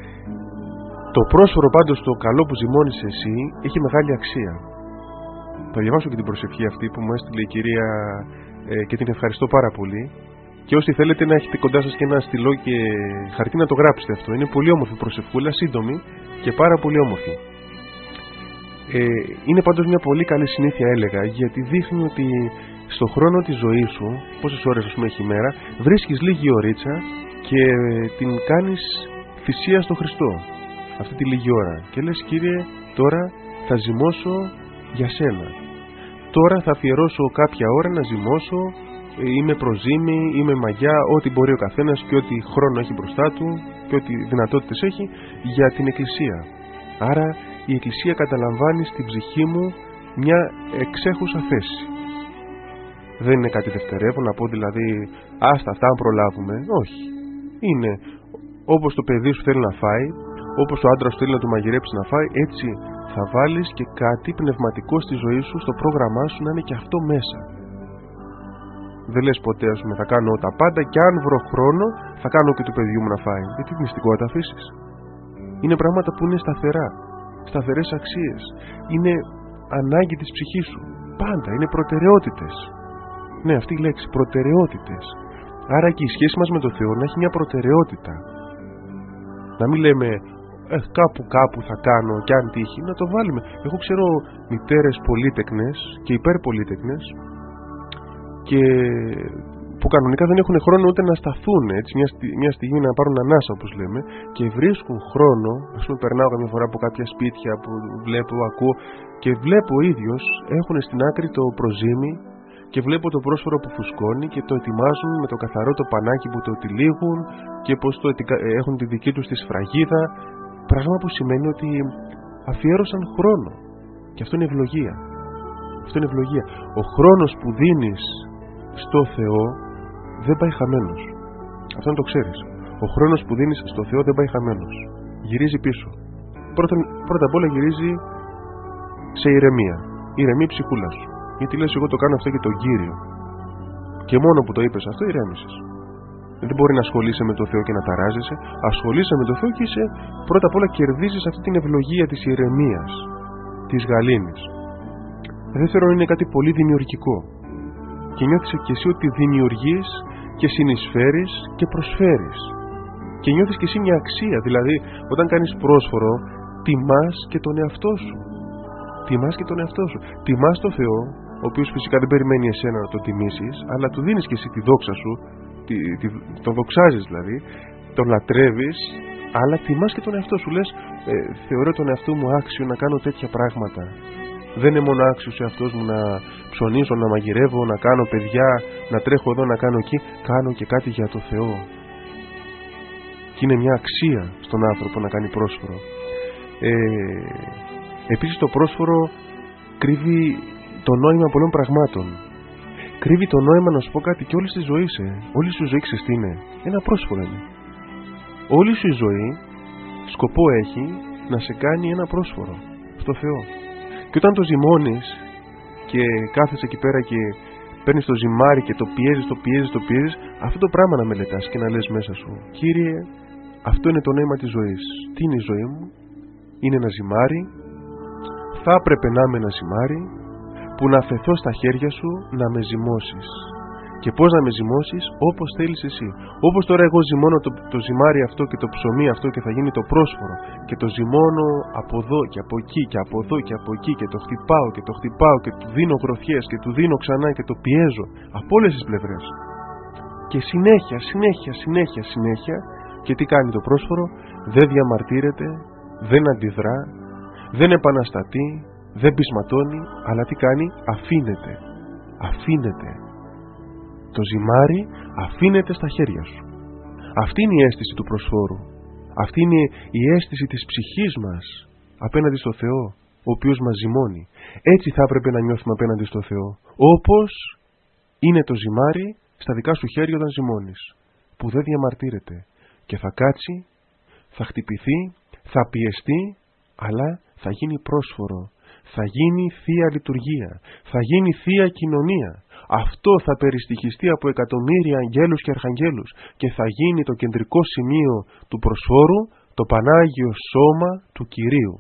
Το πρόσφορο πάντως το καλό που ζυμώνεις εσύ έχει μεγάλη αξία. Θα διαβάσω και την προσευχή αυτή που μου έστειλε η κυρία ε, και την ευχαριστώ πάρα πολύ. Και όσοι θέλετε να έχετε κοντά σας και ένα στυλό και χαρτί να το γράψετε αυτό. Είναι πολύ όμορφη προσευχούλα, σύντομη και πάρα πολύ όμορφη. Ε, είναι πάντως μια πολύ καλή συνήθεια, έλεγα, γιατί δείχνει ότι στον χρόνο της ζωής σου, πόσες ώρες ας πούμε έχει η μέρα, βρίσκεις λίγη ωρίτσα και την κάνεις θυσία στο Χριστό αυτή τη λίγη ώρα και λες, Κύριε, τώρα θα ζυμώσω για σένα, τώρα θα αφιερώσω κάποια ώρα να ζυμώσω, είμαι προζύμη, είμαι μαγιά, ό,τι μπορεί ο καθένας και ό,τι χρόνο έχει μπροστά του και ό,τι δυνατότητες έχει για την Εκκλησία. Άρα η Εκκλησία καταλαμβάνει στην ψυχή μου μια εξέχουσα θέση. Δεν είναι κάτι δευτερεύον, να πω δηλαδή άστα αυτά αν προλάβουμε. Όχι. Είναι όπως το παιδί σου θέλει να φάει, όπως ο άντρας σου θέλει να του μαγειρέψει να φάει, έτσι θα βάλεις και κάτι πνευματικό στη ζωή σου, στο πρόγραμμά σου να είναι και αυτό μέσα. Δεν λες ποτέ, ας πούμε, θα κάνω τα πάντα και αν βρω χρόνο θα κάνω και του παιδιού μου να φάει. Γιατί τι μυστικό θα τα αφήσεις? Είναι πράγματα που είναι σταθερά, σταθερές αξίες. Είναι ανάγκη της ψυχής σου. Πάντα είναι προτεραιότητες. Ναι, αυτή η λέξη, προτεραιότητες. Άρα και η σχέση μας με τον Θεό να έχει μια προτεραιότητα. Να μην λέμε ε, κάπου κάπου θα κάνω και αν τύχει, να το βάλουμε. Εγώ ξέρω μητέρες πολύτεκνες και υπερπολίτεκνες και που κανονικά δεν έχουν χρόνο ούτε να σταθούν, έτσι, μια, στι, μια στιγμή να πάρουν ανάσα, όπως λέμε, και βρίσκουν χρόνο. Ας πούμε, περνάω καμιά φορά από κάποια σπίτια που βλέπω, ακούω και βλέπω ο ίδιος έχουν στην άκρη το προζύμι και βλέπω το πρόσφορο που φουσκώνει και το ετοιμάζουν με το καθαρό το πανάκι που το τυλίγουν και πως το έχουν τη δική τους τη σφραγίδα. Πράγμα που σημαίνει ότι αφιέρωσαν χρόνο. Και αυτό είναι ευλογία. Αυτό είναι ευλογία. Ο χρόνος που δίνεις στο Θεό δεν πάει χαμένος. Αυτό να το ξέρεις. Ο χρόνος που δίνεις στο Θεό δεν πάει χαμένος. Γυρίζει πίσω. Πρώτα, πρώτα απ' όλα γυρίζει σε ηρεμία. Ηρεμεί η ψυχούλα σου. Γιατί λες, εγώ το κάνω αυτό για τον Κύριο. Και μόνο που το είπες αυτό, ηρέμησες. Δεν μπορεί να ασχολείσαι με το Θεό και να ταράζεσαι. Ασχολείσαι με το Θεό και είσαι, πρώτα απ' όλα κερδίζεις αυτή την ευλογία της ηρεμίας, της γαλήνης. Δεύτερον, είναι κάτι πολύ δημιουργικό. Και νιώθεις και εσύ ότι δημιουργείς και συνεισφέρεις και προσφέρεις. Και νιώθεις και εσύ μια αξία. Δηλαδή, όταν κάνεις πρόσφορο, τιμάς και τον εαυτό σου. Τιμάς και τον εαυτό σου. Τιμάς τον Θεό, ο οποίος φυσικά δεν περιμένει εσένα να το τιμήσεις, αλλά του δίνεις και εσύ τη δόξα σου, τη, τη, τον δοξάζεις δηλαδή, τον λατρεύεις, αλλά τιμάς και τον εαυτό σου. Λες, ε, θεωρώ τον εαυτό μου άξιο να κάνω τέτοια πράγματα. Δεν είναι μόνο άξιος ο εαυτός μου να ψωνίζω, να μαγειρεύω, να κάνω παιδιά, να τρέχω εδώ, να κάνω εκεί. Κάνω και κάτι για το Θεό. Και είναι μια αξία στον άνθρωπο να κάνει πρόσφορο. Ε, επίσης το πρόσφορο κρύβει το νόημα πολλών πραγμάτων. Κρύβει το νόημα, να σου πω κάτι, και όλη τη ζωή. Ε. Όλη σου η ζωή, ξέρεις τι είναι? Ένα πρόσφορο είναι. Όλη σου η ζωή σκοπό έχει να σε κάνει ένα πρόσφορο στο Θεό. Και όταν το ζυμώνεις και κάθεσαι εκεί πέρα και παίρνεις το ζυμάρι και το πιέζεις, το πιέζεις, το πιέζεις, αυτό το πράγμα να μελετάς και να λες μέσα σου, Κύριε, αυτό είναι το νόημα της ζωής. Τι είναι η ζωή μου? Είναι ένα ζυμάρι. Θα έπρεπε να είμαι ένα ζυμάρι που να αφαιθώ στα χέρια σου να με ζυμώσεις. Και πώς να με ζυμώσεις? Όπως θέλεις εσύ. Όπως τώρα εγώ ζυμώνω το, το ζυμάρι αυτό και το ψωμί αυτό και θα γίνει το πρόσφορο, και το ζυμώνω από εδώ και από εκεί και από εδώ και από εκεί και το χτυπάω και το χτυπάω και του δίνω γροθιές και του δίνω ξανά και το πιέζω από όλες τις πλευρές. Και συνέχεια, συνέχεια, συνέχεια, συνέχεια. Και τι κάνει το πρόσφορο? Δεν διαμαρτύρεται, δεν αντιδρά, δεν επαναστατεί, δεν πεισματώνει, αλλά τι κάνει? Αφήνεται. Αφήνεται. Το ζυμάρι αφήνεται στα χέρια σου. Αυτή είναι η αίσθηση του προσφόρου. Αυτή είναι η αίσθηση της ψυχής μας απέναντι στο Θεό, ο οποίος μας ζυμώνει. Έτσι θα έπρεπε να νιώθουμε απέναντι στο Θεό. Όπως είναι το ζυμάρι στα δικά σου χέρια όταν ζυμώνεις, που δεν διαμαρτύρεται και θα κάτσει, θα χτυπηθεί, θα πιεστεί, αλλά θα γίνει πρόσφορο. Θα γίνει Θεία Λειτουργία. Θα γίνει Θεία Κοινωνία. Αυτό θα περιστοιχιστεί από εκατομμύρια αγγέλους και αρχαγγέλους και θα γίνει το κεντρικό σημείο του προσφόρου, το Πανάγιο Σώμα του Κυρίου.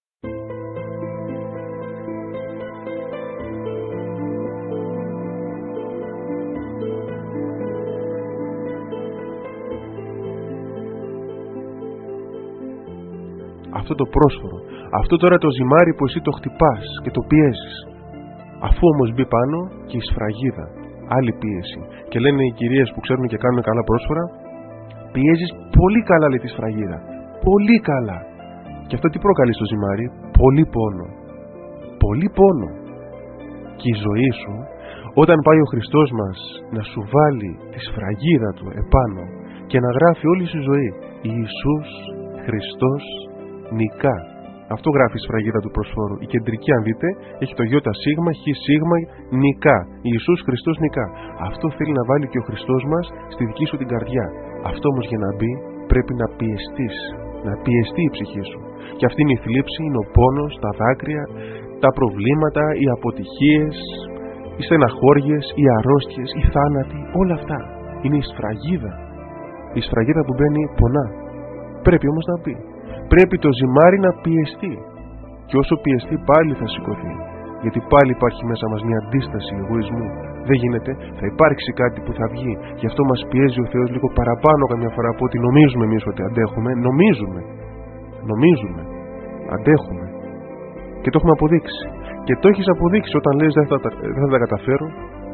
Αυτό το πρόσφορο, αυτό τώρα το ζυμάρι που εσύ το χτυπάς και το πιέζεις, αφού όμως μπει πάνω και η σφραγίδα, άλλη πίεση, και λένε οι κυρίες που ξέρουν και κάνουν καλά πρόσφορα, πιέζεις πολύ καλά, λέει, τη σφραγίδα, πολύ καλά. Και αυτό τι προκαλεί στο ζυμάρι? Πολύ πόνο. Πολύ πόνο. Και η ζωή σου, όταν πάει ο Χριστός μας να σου βάλει τη σφραγίδα του επάνω και να γράφει όλη σου ζωή Ιησούς Χριστός νικά. Αυτό γράφει η σφραγίδα του προσφόρου. Η κεντρική, αν δείτε, έχει το γιώτα σίγμα, χ σίγμα, νικά. Ιησούς Χριστός νικά. Αυτό θέλει να βάλει και ο Χριστός μας στη δική σου την καρδιά. Αυτό όμως για να μπει πρέπει να πιεστείς. Να πιεστεί η ψυχή σου. Και αυτή είναι η θλίψη, είναι ο πόνος, τα δάκρυα, τα προβλήματα, οι αποτυχίες, οι στεναχώριες, οι αρρώστιες, οι θάνατοι. Όλα αυτά είναι η σφραγίδα. Η σφραγίδα που μπαίνει πονά. Πρέπει όμως να μπει. Πρέπει το ζυμάρι να πιεστεί. Και όσο πιεστεί πάλι θα σηκωθεί. Γιατί πάλι υπάρχει μέσα μας μια αντίσταση εγωισμού. Δεν γίνεται, θα υπάρξει κάτι που θα βγει. Γι' αυτό μας πιέζει ο Θεός λίγο παραπάνω καμιά φορά από ό,τι νομίζουμε εμείς ότι αντέχουμε. Νομίζουμε. Νομίζουμε. Αντέχουμε. Και το έχουμε αποδείξει. Και το έχεις αποδείξει όταν λες δεν θα, δεν θα τα καταφέρω.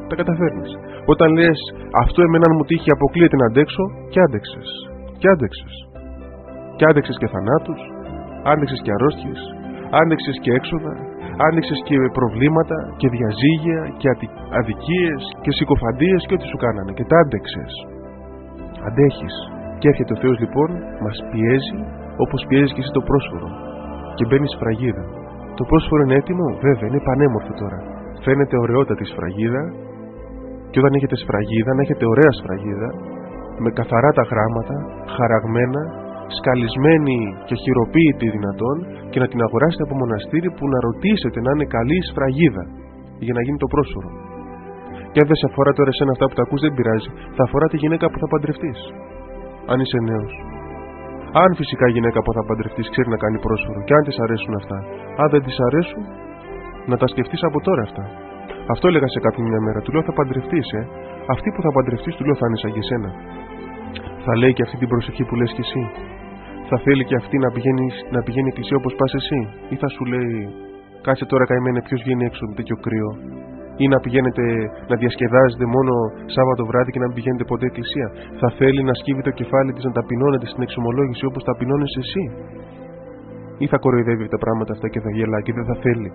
τα καταφέρνεις. Όταν λες αυτό εμένα αν μου τύχει αποκλείεται να αντέξω, και άντεξες. Και άντεξες. Και άντεξες και θανάτους, άντεξες και αρρώστιες, άντεξες και έξοδα, άντεξες και προβλήματα και διαζύγια και αδικίες και συκοφαντίες και ό,τι σου κάνανε. Και τα άντεξες. Αντέχεις. Και έρχεται ο Θεός λοιπόν, μας πιέζει όπως πιέζει και εσύ το πρόσφορο. Και μπαίνει σφραγίδα. Το πρόσφορο είναι έτοιμο, βέβαια, είναι πανέμορφο τώρα. Φαίνεται ωραιότατη σφραγίδα, και όταν έχετε σφραγίδα, να έχετε ωραία σφραγίδα, με καθαρά τα γράμματα, χαραγμένα, σκαλισμένη και χειροποίητη δυνατόν, και να την αγοράσετε από μοναστήρι που να ρωτήσετε να είναι καλή σφραγίδα για να γίνει το πρόσφορο. Και αν δεν σε αφορά τώρα εσένα αυτά που τα ακούς, δεν πειράζει, θα αφορά τη γυναίκα που θα παντρευτείς. Αν είσαι νέος. Αν φυσικά η γυναίκα που θα παντρευτείς ξέρει να κάνει πρόσφορο, και αν της αρέσουν αυτά. Αν δεν της αρέσουν, να τα σκεφτείς από τώρα αυτά. Αυτό έλεγα σε κάποιον μια μέρα. Του λέω θα παντρευτείς, ε. Αυτή που θα παντρευτείς, του λέω θα είναι σαν και εσένα. Θα λέει και αυτή την προσευχή που λες και εσύ. Θα θέλει και αυτή να πηγαίνει, να πηγαίνει εκκλησία όπως πας εσύ. Ή θα σου λέει κάτσε τώρα καημένε, ποιος βγαίνει έξω με τέτοιο κρύο. Ή να πηγαίνετε να διασκεδάζετε μόνο Σάββατο βράδυ και να μην πηγαίνετε ποτέ εκκλησία. Θα θέλει να σκύβει το κεφάλι της, να ταπεινώνεται στην εξομολόγηση όπως ταπεινώνεις εσύ. Ή θα κοροϊδεύει τα πράγματα αυτά και θα γελά και δεν θα θέλει.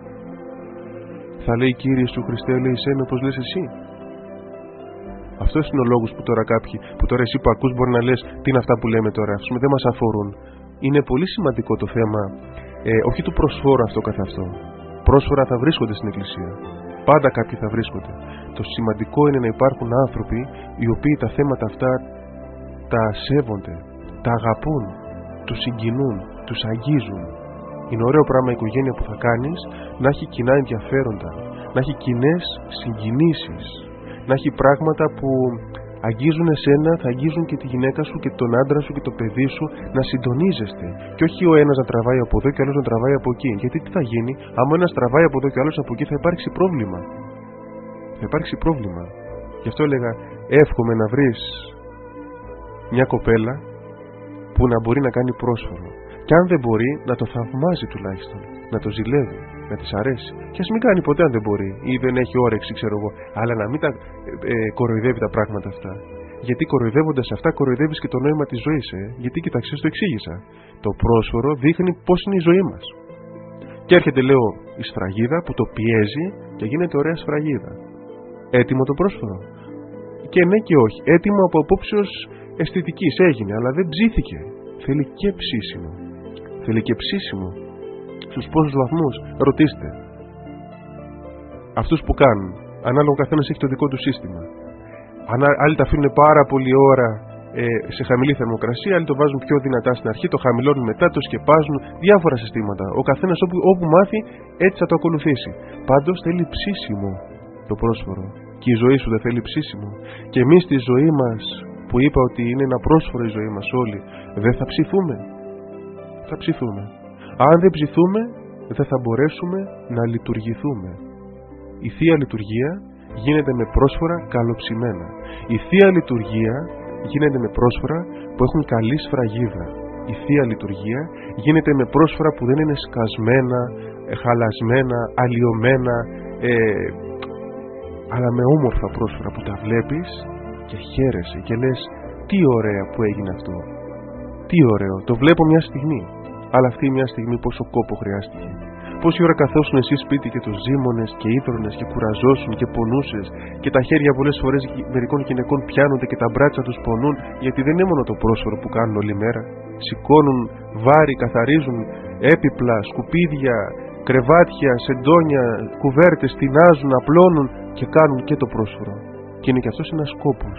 Θα λέει Κύριε σου Χριστέ, λέει εσένα όπως λες εσύ. Αυτός είναι ο λόγος που τώρα κάποιοι, που τώρα εσύ που ακούς μπορεί να λες τι είναι αυτά που λέμε τώρα, ας πούμε δεν μας αφορούν. Είναι πολύ σημαντικό το θέμα, ε, όχι του προσφόρου αυτό καθ' αυτό. Πρόσφορα θα βρίσκονται στην εκκλησία. Πάντα κάποιοι θα βρίσκονται. Το σημαντικό είναι να υπάρχουν άνθρωποι οι οποίοι τα θέματα αυτά τα σέβονται, τα αγαπούν, τους συγκινούν, τους αγγίζουν. Είναι ωραίο πράγμα η οικογένεια που θα κάνεις να έχει κοινά ενδιαφέροντα, να έχει κοινές συγκινήσεις, να έχει πράγματα που αγγίζουν εσένα, θα αγγίζουν και τη γυναίκα σου και τον άντρα σου και το παιδί σου, να συντονίζεστε. Και όχι ο ένας να τραβάει από εδώ και ο άλλος να τραβάει από εκεί. Γιατί τι θα γίνει, άμα ένας τραβάει από εδώ και ο άλλος από εκεί, θα υπάρξει πρόβλημα. Θα υπάρξει πρόβλημα. Γι' αυτό έλεγα, εύχομαι να βρεις μια κοπέλα που να μπορεί να κάνει πρόσφορο. Και αν δεν μπορεί, να το θαυμάζει τουλάχιστον, να το ζηλεύει, να της αρέσει. Και ας μην κάνει ποτέ αν δεν μπορεί ή δεν έχει όρεξη, ξέρω εγώ, αλλά να μην τα ε, ε, κοροϊδεύει τα πράγματα αυτά. Γιατί κοροϊδεύοντας αυτά, κοροϊδεύεις και το νόημα της ζωής. Ε. Γιατί κοιτάξτε, το εξήγησα. Το πρόσφορο δείχνει πώς είναι η ζωή μας. Και έρχεται, λέω, η σφραγίδα που το πιέζει και γίνεται ωραία σφραγίδα. Έτοιμο το πρόσφορο. Και ναι και όχι. Έτοιμο από απόψεως αισθητικής έγινε, αλλά δεν ψήθηκε. Θέλει και ψήσιμο. Θέλει και ψήσιμο. Στους πόσους βαθμούς, ρωτήστε. Αυτούς που κάνουν, ανάλογα ο καθένας έχει το δικό του σύστημα. Αν άλλοι τα αφήνουν πάρα πολλή ώρα ε, σε χαμηλή θερμοκρασία, άλλοι το βάζουν πιο δυνατά στην αρχή, το χαμηλώνουν μετά, το σκεπάζουν, διάφορα συστήματα. Ο καθένας όπου, όπου μάθει, έτσι θα το ακολουθήσει. Πάντως θέλει ψήσιμο το πρόσφορο. Και η ζωή σου δεν θέλει ψήσιμο. Και εμείς στη ζωή μας, που είπα ότι είναι ένα πρόσφορο η ζωή μας όλοι, δεν θα ψηθούμε. Θα ψηθούμε. Αν δεν ψηθούμε, δεν θα μπορέσουμε να λειτουργηθούμε. Η Θεία Λειτουργία γίνεται με πρόσφορα καλοψημένα. Η Θεία Λειτουργία γίνεται με πρόσφορα που έχουν καλή σφραγίδα. Η Θεία Λειτουργία γίνεται με πρόσφορα που δεν είναι σκασμένα, χαλασμένα, αλλοιωμένα, ε, αλλά με όμορφα πρόσφορα που τα βλέπεις και χαίρεσαι και λες τι ωραία που έγινε αυτό. Τι ωραίο, το βλέπω μια στιγμή. Αλλά αυτή μια στιγμή πόσο κόπο χρειάστηκε. Πόση ώρα καθόσουν εσύ σπίτι και τους ζήμωνες και ίδρωνες και κουραζόσουν και πονούσες και τα χέρια πολλές φορές μερικών γυναικών πιάνονται και τα μπράτσα τους πονούν, γιατί δεν είναι μόνο το πρόσφορο που κάνουν όλη μέρα. Σηκώνουν βάρη, καθαρίζουν έπιπλα, σκουπίδια, κρεβάτια, σεντόνια, κουβέρτες, τεινάζουν, απλώνουν και κάνουν και το πρόσφορο. Και είναι και αυτός ένας κόπος.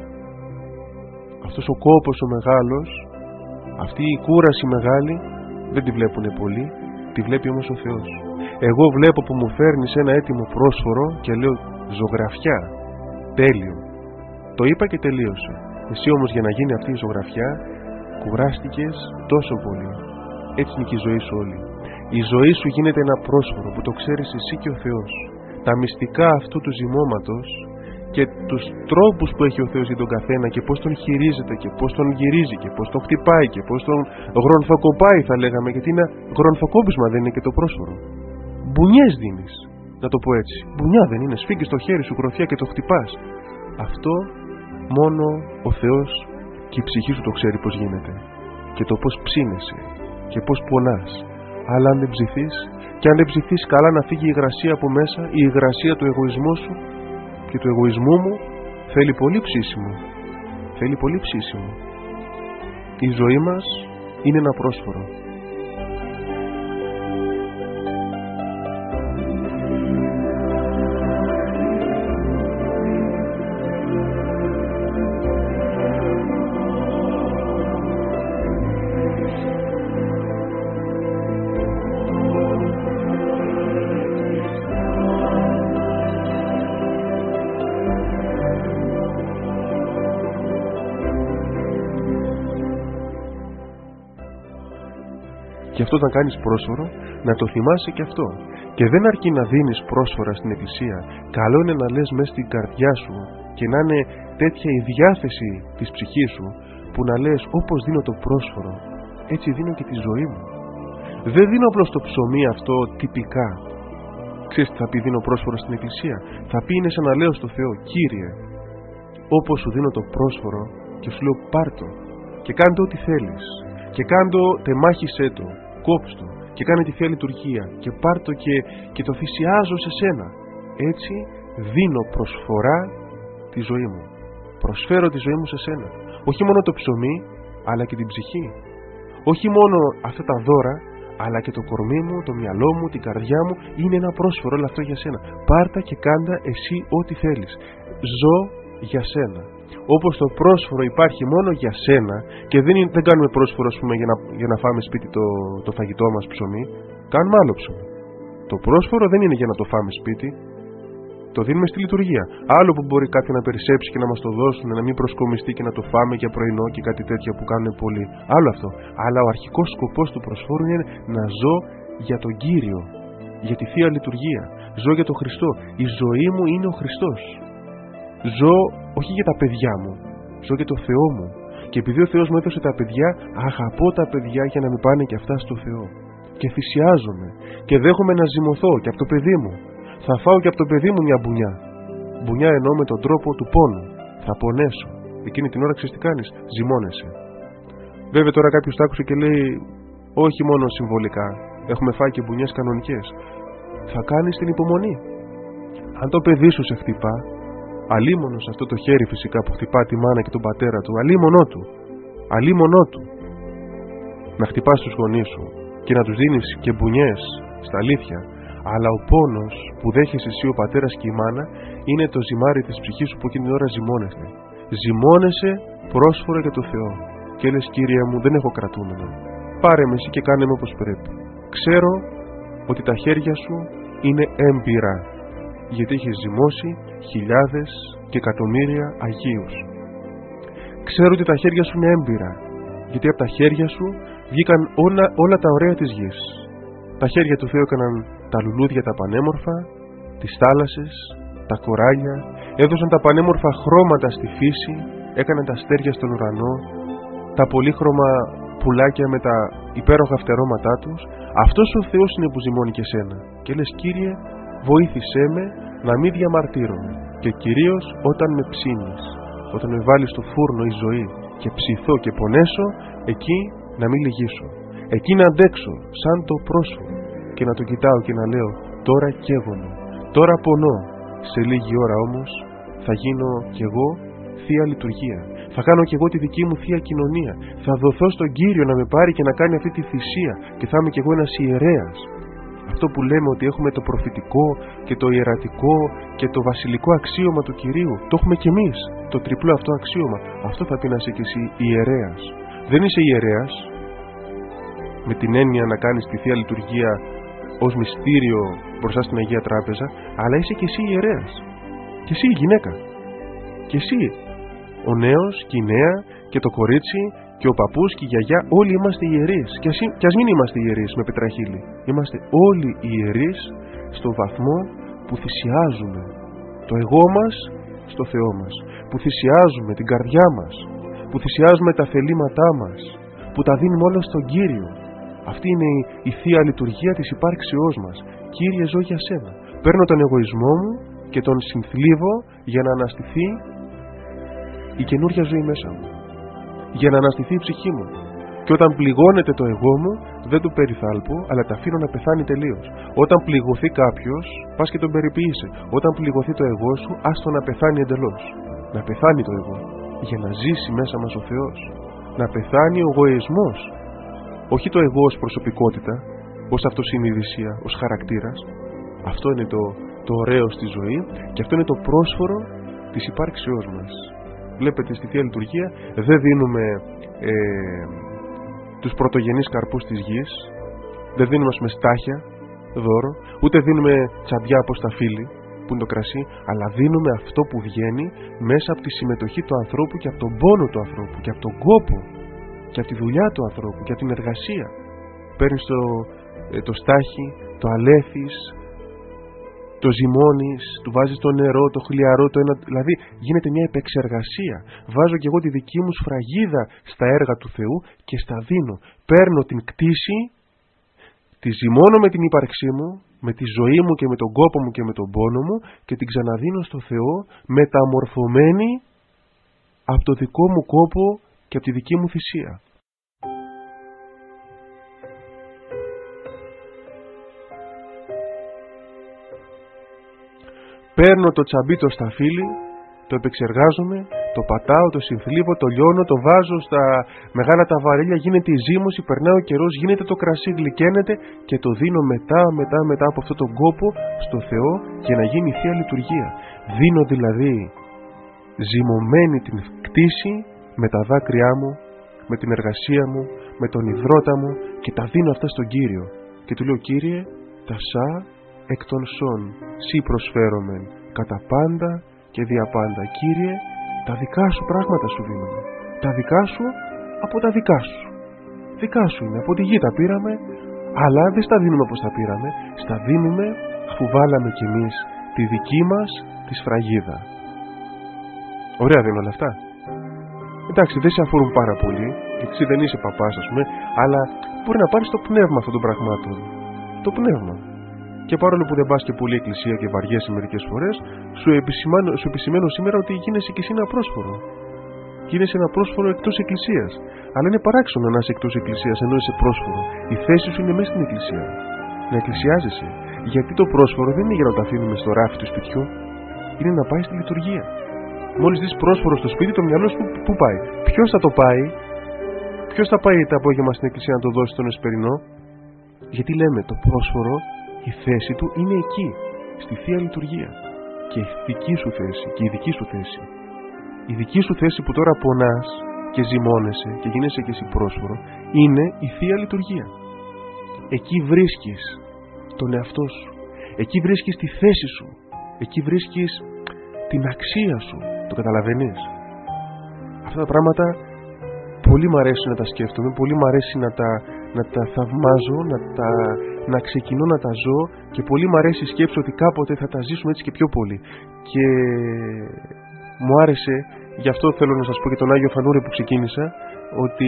Αυτός ο κόπος ο μεγάλος, αυτή η κούραση μεγάλη, δεν τη βλέπουνε πολλοί, τη βλέπει όμως ο Θεός. Εγώ βλέπω που μου φέρνεις ένα έτοιμο πρόσφορο και λέω ζωγραφιά, τέλειο. Το είπα και τελείωσε. Εσύ όμως για να γίνει αυτή η ζωγραφιά κουράστηκες τόσο πολύ. Έτσι είναι και η ζωή σου όλη. Η ζωή σου γίνεται ένα πρόσφορο που το ξέρεις εσύ και ο Θεός. Τα μυστικά αυτού του ζυμώματος και τους τρόπους που έχει ο Θεός για τον καθένα και πώς τον χειρίζεται και πώς τον γυρίζει και πώς τον χτυπάει και πώς τον γρονθοκοπάει, θα λέγαμε, γιατί είναι γρονθοκόπισμα, δεν είναι και το πρόσφορο. Μπουνιές δίνεις. να το πω έτσι. Μπουνιά δεν είναι, σφίγγεις το χέρι σου γροθιά και το χτυπάς. Αυτό μόνο ο Θεός και η ψυχή σου το ξέρει πως γίνεται και το πως ψήνεσαι και πως πονάς. Αλλά αν δεν ψηθείς, και αν δεν ψηθείς καλά να φύγει η υγρασία από μέσα, η υγρασία του εγωισμού σου και του εγωισμού μου, θέλει πολύ ψήσιμο. Θέλει πολύ ψήσιμο. Η ζωή μας είναι ένα πρόσφορο. Και αυτό όταν κάνεις πρόσφορο, να το θυμάσαι και αυτό. Και δεν αρκεί να δίνεις πρόσφορα στην εκκλησία. Καλό είναι να λες μέσα στην καρδιά σου και να είναι τέτοια η διάθεση της ψυχής σου που να λες, όπως δίνω το πρόσφορο, έτσι δίνω και τη ζωή μου. Δεν δίνω απλώς το ψωμί αυτό τυπικά. Ξέρεις τι θα πει δίνω πρόσφορο στην εκκλησία? Θα πει είναι σαν να λέω στο Θεό, Κύριε, όπως σου δίνω το πρόσφορο και σου λέω πάρτο και κάνε ό,τι θέλεις. Και κάντο τεμάχισέ το, κόψτο και κάνε τη Θεία Λειτουργία και πάρτο και, και το θυσιάζω σε σένα. Έτσι δίνω προσφορά τη ζωή μου. Προσφέρω τη ζωή μου σε σένα. Όχι μόνο το ψωμί, αλλά και την ψυχή. Όχι μόνο αυτά τα δώρα, αλλά και το κορμί μου, το μυαλό μου, την καρδιά μου. Είναι ένα πρόσφορο όλο αυτό για σένα. Πάρτα και κάντα εσύ ό,τι θέλεις. Ζω για σένα. Όπως το πρόσφορο υπάρχει μόνο για σένα και δεν, είναι, δεν κάνουμε πρόσφορο ας πούμε, για, να, για να φάμε σπίτι το, το φαγητό μας ψωμί, κάνουμε άλλο ψωμί. Το πρόσφορο δεν είναι για να το φάμε σπίτι, το δίνουμε στη λειτουργία. Άλλο που μπορεί κάτι να περισσέψει και να μας το δώσουν, να μην προσκομιστεί και να το φάμε για πρωινό και κάτι τέτοια που κάνουν πολλοί. Άλλο αυτό. Αλλά ο αρχικός σκοπός του προσφόρου είναι να ζω για τον Κύριο, για τη Θεία Λειτουργία. Ζω για τον Χριστό. Η ζωή μου είναι ο Χριστός. Ζω όχι για τα παιδιά μου, ζω για το Θεό μου. Και επειδή ο Θεός μου έδωσε τα παιδιά, αγαπώ τα παιδιά για να μην πάνε και αυτά στο Θεό. Και θυσιάζομαι και δέχομαι να ζυμωθώ και από το παιδί μου. Θα φάω και από το παιδί μου μια μπουνιά. Μπουνιά εννοώ με τον τρόπο του πόνου. Θα πονέσω. Εκείνη την ώρα ξέρεις τι κάνεις? Ζυμώνεσαι. Βέβαια τώρα κάποιος τ' άκουσε και λέει, όχι μόνο συμβολικά, έχουμε φάει και μπουνιές κανονικές. Θα κάνεις την υπομονή. Αν το παιδί σου σε χτυπά, αλίμονος αυτό το χέρι φυσικά που χτυπά τη μάνα και τον πατέρα του, αλίμονό του, αλίμονό του, να χτυπάς τους γονείς σου και να τους δίνεις και μπουνιές στα αλήθεια, αλλά ο πόνος που δέχεσαι εσύ ο πατέρας και η μάνα είναι το ζυμάρι της ψυχής σου που εκείνη την ώρα ζυμώνεσαι. Ζυμώνεσαι πρόσφορα για το Θεό και λες, Κύριε μου, δεν έχω κρατούμενο, πάρε με εσύ και κάνε με όπως πρέπει. Ξέρω ότι τα χέρια σου είναι έμπειρα, γιατί έχεις ζυμώσει χιλιάδες και εκατομμύρια Αγίους. Ξέρω ότι τα χέρια σου είναι έμπειρα, γιατί από τα χέρια σου βγήκαν όλα, όλα τα ωραία της γης. Τα χέρια του Θεού έκαναν τα λουλούδια τα πανέμορφα, τις θάλασσες, τα κοράλια, έδωσαν τα πανέμορφα χρώματα στη φύση, έκαναν τα αστέρια στον ουρανό, τα πολύχρωμα πουλάκια με τα υπέροχα φτερώματά τους. Αυτός ο Θεός είναι που ζυμώνει και σένα. Και λες, Κύριε, βοήθησέ με να μην διαμαρτύρομαι και κυρίως όταν με ψήνεις, όταν με βάλεις στο φούρνο η ζωή και ψηθώ και πονέσω, εκεί να μην λυγίσω, εκεί να αντέξω σαν το πρόσωπο και να το κοιτάω και να λέω, τώρα καίγομαι, τώρα πονώ, σε λίγη ώρα όμως θα γίνω κι εγώ Θεία Λειτουργία, θα κάνω κι εγώ τη δική μου Θεία Κοινωνία, θα δοθώ στον Κύριο να με πάρει και να κάνει αυτή τη θυσία και θα είμαι κι εγώ ένας ιερέας. Αυτό που λέμε ότι έχουμε το προφητικό και το ιερατικό και το βασιλικό αξίωμα του Κυρίου, το έχουμε κι εμείς, το τριπλό αυτό αξίωμα. Αυτό θα πει να είσαι κι εσύ ιερέας. Δεν είσαι ιερέας με την έννοια να κάνεις τη Θεία Λειτουργία ως μυστήριο μπροστά στην Αγία Τράπεζα, αλλά είσαι κι εσύ ιερέας. Και εσύ η γυναίκα. Και εσύ ο νέος και η νέα και το κορίτσι και ο παππούς και η γιαγιά, όλοι είμαστε ιερείς. Και ας, και ας μην είμαστε ιερείς με πετραχύλι. Είμαστε όλοι ιερείς στο βαθμό που θυσιάζουμε το εγώ μας στο Θεό μας, που θυσιάζουμε την καρδιά μας, που θυσιάζουμε τα θελήματά μας, που τα δίνουμε όλα στον Κύριο. Αυτή είναι η, η Θεία Λειτουργία της υπάρξεώς μας. Κύριε, ζω για σένα. Παίρνω τον εγωισμό μου και τον συνθλίβω για να αναστηθεί η καινούρια ζωή μέσα μου, για να αναστηθεί η ψυχή μου. Και όταν πληγώνεται το εγώ μου, δεν του περιθάλπω, αλλά τα αφήνω να πεθάνει τελείως. Όταν πληγωθεί κάποιος, πας και τον περιποιείσαι. Όταν πληγωθεί το εγώ σου, άστο να πεθάνει εντελώς. Να πεθάνει το εγώ, για να ζήσει μέσα μας ο Θεός. Να πεθάνει ο εγωισμός. Όχι το εγώ ως προσωπικότητα, ως αυτοσυνειδησία, ως χαρακτήρας. Αυτό είναι το, το ωραίο στη ζωή και αυτό είναι το πρόσφορο της υπάρξεώς μας. Βλέπετε στη Θεία Λειτουργία δεν δίνουμε ε, τους πρωτογενείς καρπούς της γης, δεν δίνουμε ας πούμε στάχια δώρο, ούτε δίνουμε τσαμπιά από σταφύλι που είναι το κρασί, αλλά δίνουμε αυτό που βγαίνει μέσα από τη συμμετοχή του ανθρώπου και από τον πόνο του ανθρώπου και από τον κόπο και από τη δουλειά του ανθρώπου και από την εργασία. Παίρνεις το, ε, το στάχι, το αλέθεις, το ζυμώνεις, του βάζεις το νερό, το χλιαρό, το ένα, δηλαδή γίνεται μια επεξεργασία. Βάζω και εγώ τη δική μου σφραγίδα στα έργα του Θεού και στα δίνω. Παίρνω την κτήση, τη ζυμώνω με την ύπαρξή μου, με τη ζωή μου και με τον κόπο μου και με τον πόνο μου και την ξαναδίνω στο Θεό μεταμορφωμένη από το δικό μου κόπο και από τη δική μου θυσία. Παίρνω το τσαμπί το σταφύλι, το επεξεργάζομαι, το πατάω, το συνθλίβω, το λιώνω, το βάζω στα μεγάλα τα βαρέλια, γίνεται η ζύμωση, περνάει ο καιρός, γίνεται το κρασί, γλυκαίνεται και το δίνω μετά, μετά, μετά από αυτόν τον κόπο στο Θεό για να γίνει η Θεία Λειτουργία. Δίνω δηλαδή ζυμωμένη την κτήση με τα δάκρυά μου, με την εργασία μου, με τον υδρότα μου και τα δίνω αυτά στον Κύριο. Και του λέω, Κύριε, τα σα εκ των σών, σύ προσφέρομεν, κατά πάντα και δια πάντα. Κύριε, τα δικά σου πράγματα σου δίνουμε. Τα δικά σου από τα δικά σου. Δικά σου είναι, από τη γη τα πήραμε, αλλά δεν στα δίνουμε όπως τα πήραμε, στα δίνουμε αφού βάλαμε κι εμείς τη δική μας τη σφραγίδα. Ωραία δεν είναι όλα αυτά? Εντάξει, δεν σε αφορούν πάρα πολύ, γιατί εσύ δεν είσαι παπάς ας πούμε, αλλά μπορεί να πάρεις το πνεύμα αυτών των πραγμάτων. Το πνεύμα. Και παρόλο που δεν πας και πολύ εκκλησία και βαριέσαι μερικές φορές, σου επισημάνω, σου επισημαίνω σήμερα ότι γίνεσαι και εσύ ένα πρόσφορο. Γίνεσαι ένα πρόσφορο εκτός εκκλησίας. Αλλά είναι παράξενο να είσαι εκτός εκκλησίας ενώ είσαι πρόσφορο. Η θέση σου είναι μέσα στην εκκλησία. Να εκκλησιάζεσαι. Γιατί το πρόσφορο δεν είναι για να το αφήνουμε στο ράφι του σπιτιού. Είναι να πάει στη λειτουργία. Μόλις δεις πρόσφορο στο σπίτι, το μυαλό σου πού πάει? Ποιος θα το πάει? Ποιος θα πάει το απόγευμα στην εκκλησία να το δώσει τον εσπερινό? Γιατί λέμε το πρόσφορο, η θέση του είναι εκεί, στη Θεία Λειτουργία. Και η δική σου θέση, και η δική σου θέση. Η δική σου θέση που τώρα πονάς και ζυμώνεσαι και γίνεσαι και εσύ πρόσφορο, είναι η Θεία Λειτουργία. Εκεί βρίσκεις τον εαυτό σου. Εκεί βρίσκεις τη θέση σου. Εκεί βρίσκεις την αξία σου. Το καταλαβαίνεις? Αυτά τα πράγματα πολύ μ' αρέσει να τα σκέφτομαι, πολύ μ' αρέσει να τα, να τα θαυμάζω, να, τα, να ξεκινώ να τα ζω και πολύ μ' αρέσει η σκέψη ότι κάποτε θα τα ζήσουμε έτσι και πιο πολύ. Και μου άρεσε, γι' αυτό θέλω να σας πω και τον Άγιο Φανούρη που ξεκίνησα, ότι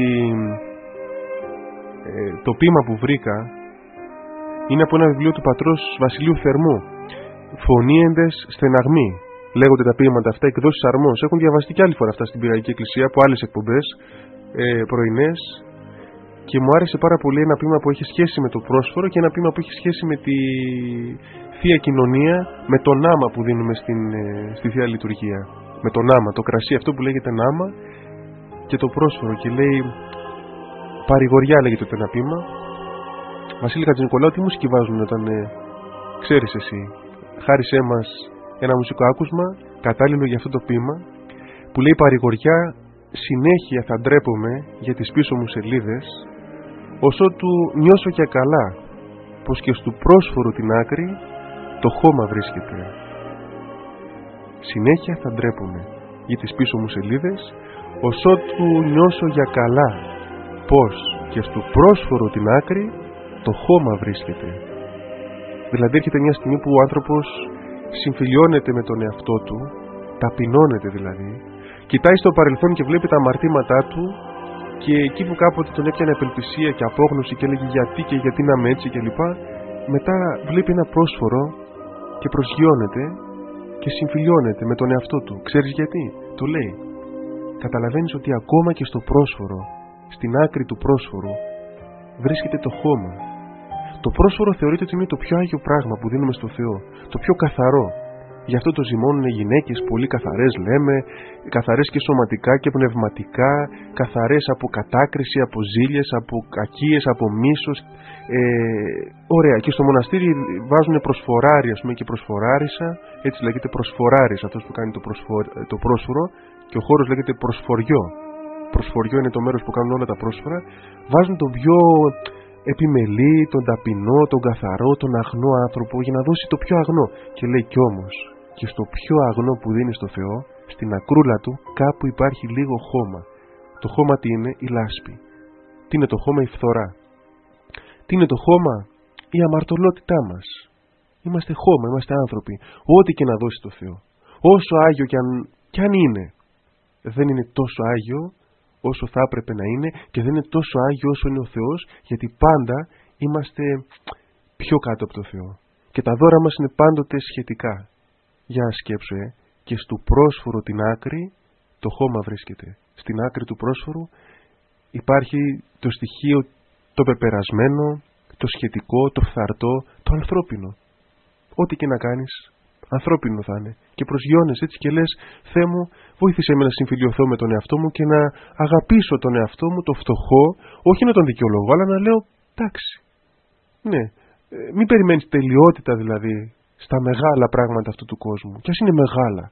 ε, το ποίημα που βρήκα είναι από ένα βιβλίο του πατρός Βασιλείου Θερμού, Φωνήεντες στεναγμοί. Λέγονται τα ποίηματα αυτά, εκδόσεις Αρμός. Έχουν διαβαστεί και άλλη φορά αυτά στην Πυραϊκή Εκκλησία από άλλες εκπομπές ε, πρωινές. Και μου άρεσε πάρα πολύ ένα ποίημα που έχει σχέση με το πρόσφορο και ένα ποίημα που έχει σχέση με τη Θεία Κοινωνία, με το νάμα που δίνουμε στην, ε, στη Θεία Λειτουργία. Με το νάμα, το κρασί αυτό που λέγεται νάμα και το πρόσφορο. Και λέει, παρηγοριά λέγεται το ένα ποίημα. Βασίλη Χατζηνικολάου, τι μουσική βάζουν όταν ε, ξέρεις εσύ? Χάρισέ μας ένα μουσικό άκουσμα κατάλληλο για αυτό το ποίημα που λέει, παρηγοριά, συνέχεια θα ντρέπομαι για τις πίσω μου σελίδες, ώσοτου νιώσω και καλά πως και στου πρόσφορου την άκρη το χώμα βρίσκεται. Συνέχεια θα ντρέπομαι για τις πίσω μου σελίδες, ώσοτου νιώσω για καλά πως και στου πρόσφορου την άκρη το χώμα βρίσκεται. Δηλαδή έρχεται μια στιγμή που ο άνθρωπος συμφιλιώνεται με τον εαυτό του, ταπεινώνεται δηλαδή, κοιτάει στο παρελθόν και βλέπει τα αμαρτήματά του και εκεί που κάποτε τον έπιανε απελπισία και απόγνωση και έλεγε γιατί και γιατί να είμαι έτσι κλπ, μετά βλέπει ένα πρόσφορο και προσγειώνεται και συμφιλιώνεται με τον εαυτό του. Ξέρεις γιατί? Το λέει. Καταλαβαίνεις ότι ακόμα και στο πρόσφορο, στην άκρη του πρόσφορου, βρίσκεται το χώμα. Το πρόσφορο θεωρείται ότι είναι το πιο άγιο πράγμα που δίνουμε στο Θεό, το πιο καθαρό. Γι' αυτό το ζυμώνουν οι γυναίκες πολύ καθαρές, λέμε, καθαρές και σωματικά και πνευματικά, καθαρές από κατάκριση, από ζήλιες, από κακίες, από μίσος. Ε, ωραία. Και στο μοναστήρι βάζουν προσφοράρι, ας πούμε, και προσφοράρισα, έτσι λέγεται προσφοράρις, αυτός που κάνει το, προσφο... το πρόσφορο, και ο χώρος λέγεται προσφοριό. Προσφοριό είναι το μέρος που κάνουν όλα τα πρόσφορα. Βάζουν τον πιο επιμελή, τον ταπεινό, τον καθαρό, τον αγνό άνθρωπο για να δώσει το πιο αγνό. Και λέει κι όμως, και στο πιο αγνό που δίνει στο Θεό, στην ακρούλα του κάπου υπάρχει λίγο χώμα. Το χώμα τι είναι? Η λάσπη. Τι είναι το χώμα? Η φθορά. Τι είναι το χώμα? Η αμαρτωλότητά μας. Είμαστε χώμα, είμαστε άνθρωποι. Ό,τι και να δώσει το Θεό, όσο άγιο κι αν, κι αν είναι, δεν είναι τόσο άγιο όσο θα έπρεπε να είναι, και δεν είναι τόσο άγιο όσο είναι ο Θεός, γιατί πάντα είμαστε πιο κάτω από το Θεό. Και τα δώρα μας είναι πάντοτε σχετικά. Για σκέψου, ε, και στο πρόσφορο την άκρη το χώμα βρίσκεται. Στην άκρη του πρόσφορου υπάρχει το στοιχείο το πεπερασμένο, το σχετικό, το φθαρτό, το ανθρώπινο. Ό,τι και να κάνεις, ανθρώπινο θα είναι. Και προσγειώνεσαι έτσι και λες, Θεέ μου, βοήθησέ με να συμφιλιωθώ με τον εαυτό μου και να αγαπήσω τον εαυτό μου, το φτωχό, όχι να τον δικαιολογώ, αλλά να λέω, εντάξει, ναι, ε, μην περιμένεις τελειότητα δηλαδή στα μεγάλα πράγματα αυτού του κόσμου, κι ας είναι μεγάλα.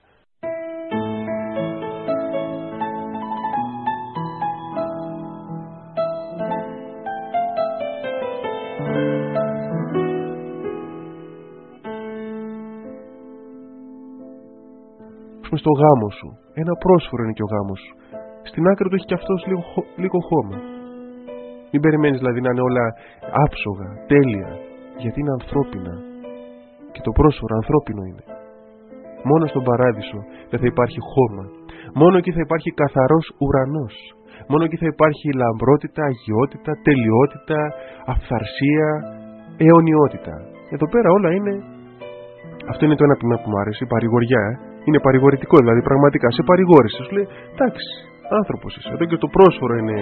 Στο γάμο σου. Ένα πρόσφορο είναι και ο γάμος σου. Στην άκρη του έχει και αυτός λίγο, λίγο χώμα. Μην περιμένεις δηλαδή να είναι όλα άψογα, τέλεια, γιατί είναι ανθρώπινα. Και το πρόσφορο ανθρώπινο είναι. Μόνο στον παράδεισο δεν θα υπάρχει χώμα. Μόνο εκεί θα υπάρχει καθαρός ουρανός. Μόνο εκεί θα υπάρχει λαμπρότητα, αγιότητα, τελειότητα, αυθαρσία, αιωνιότητα. Εδώ πέρα όλα είναι. Αυτό είναι το ένα τμήμα που μου άρεσε, η παρηγοριά. Ε. Είναι παρηγορητικό, δηλαδή πραγματικά σε παρηγόρησε. Σου λέει, εντάξει, άνθρωπος είσαι. Εδώ και το πρόσφορο είναι.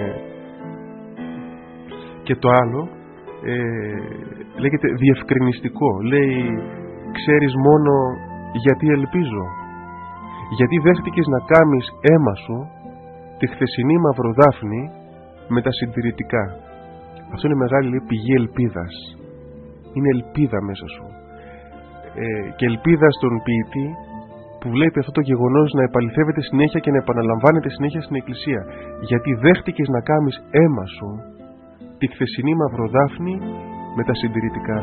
Και το άλλο ε, λέγεται διευκρινιστικό. Λέει, ξέρεις μόνο γιατί ελπίζω. Γιατί δέχτηκες να κάμεις αίμα σου τη χθεσινή μαυροδάφνη με τα συντηρητικά. Αυτό είναι μεγάλη, λέει, πηγή ελπίδας. Είναι ελπίδα μέσα σου. Ε, και ελπίδα στον ποιητή που βλέπει αυτό το γεγονός να επαληθεύεται συνέχεια και να επαναλαμβάνεται συνέχεια στην Εκκλησία. Γιατί δέχτηκες να κάμεις αίμα σου τη χθεσινή μαυροδάφνη με τα συντηρητικά.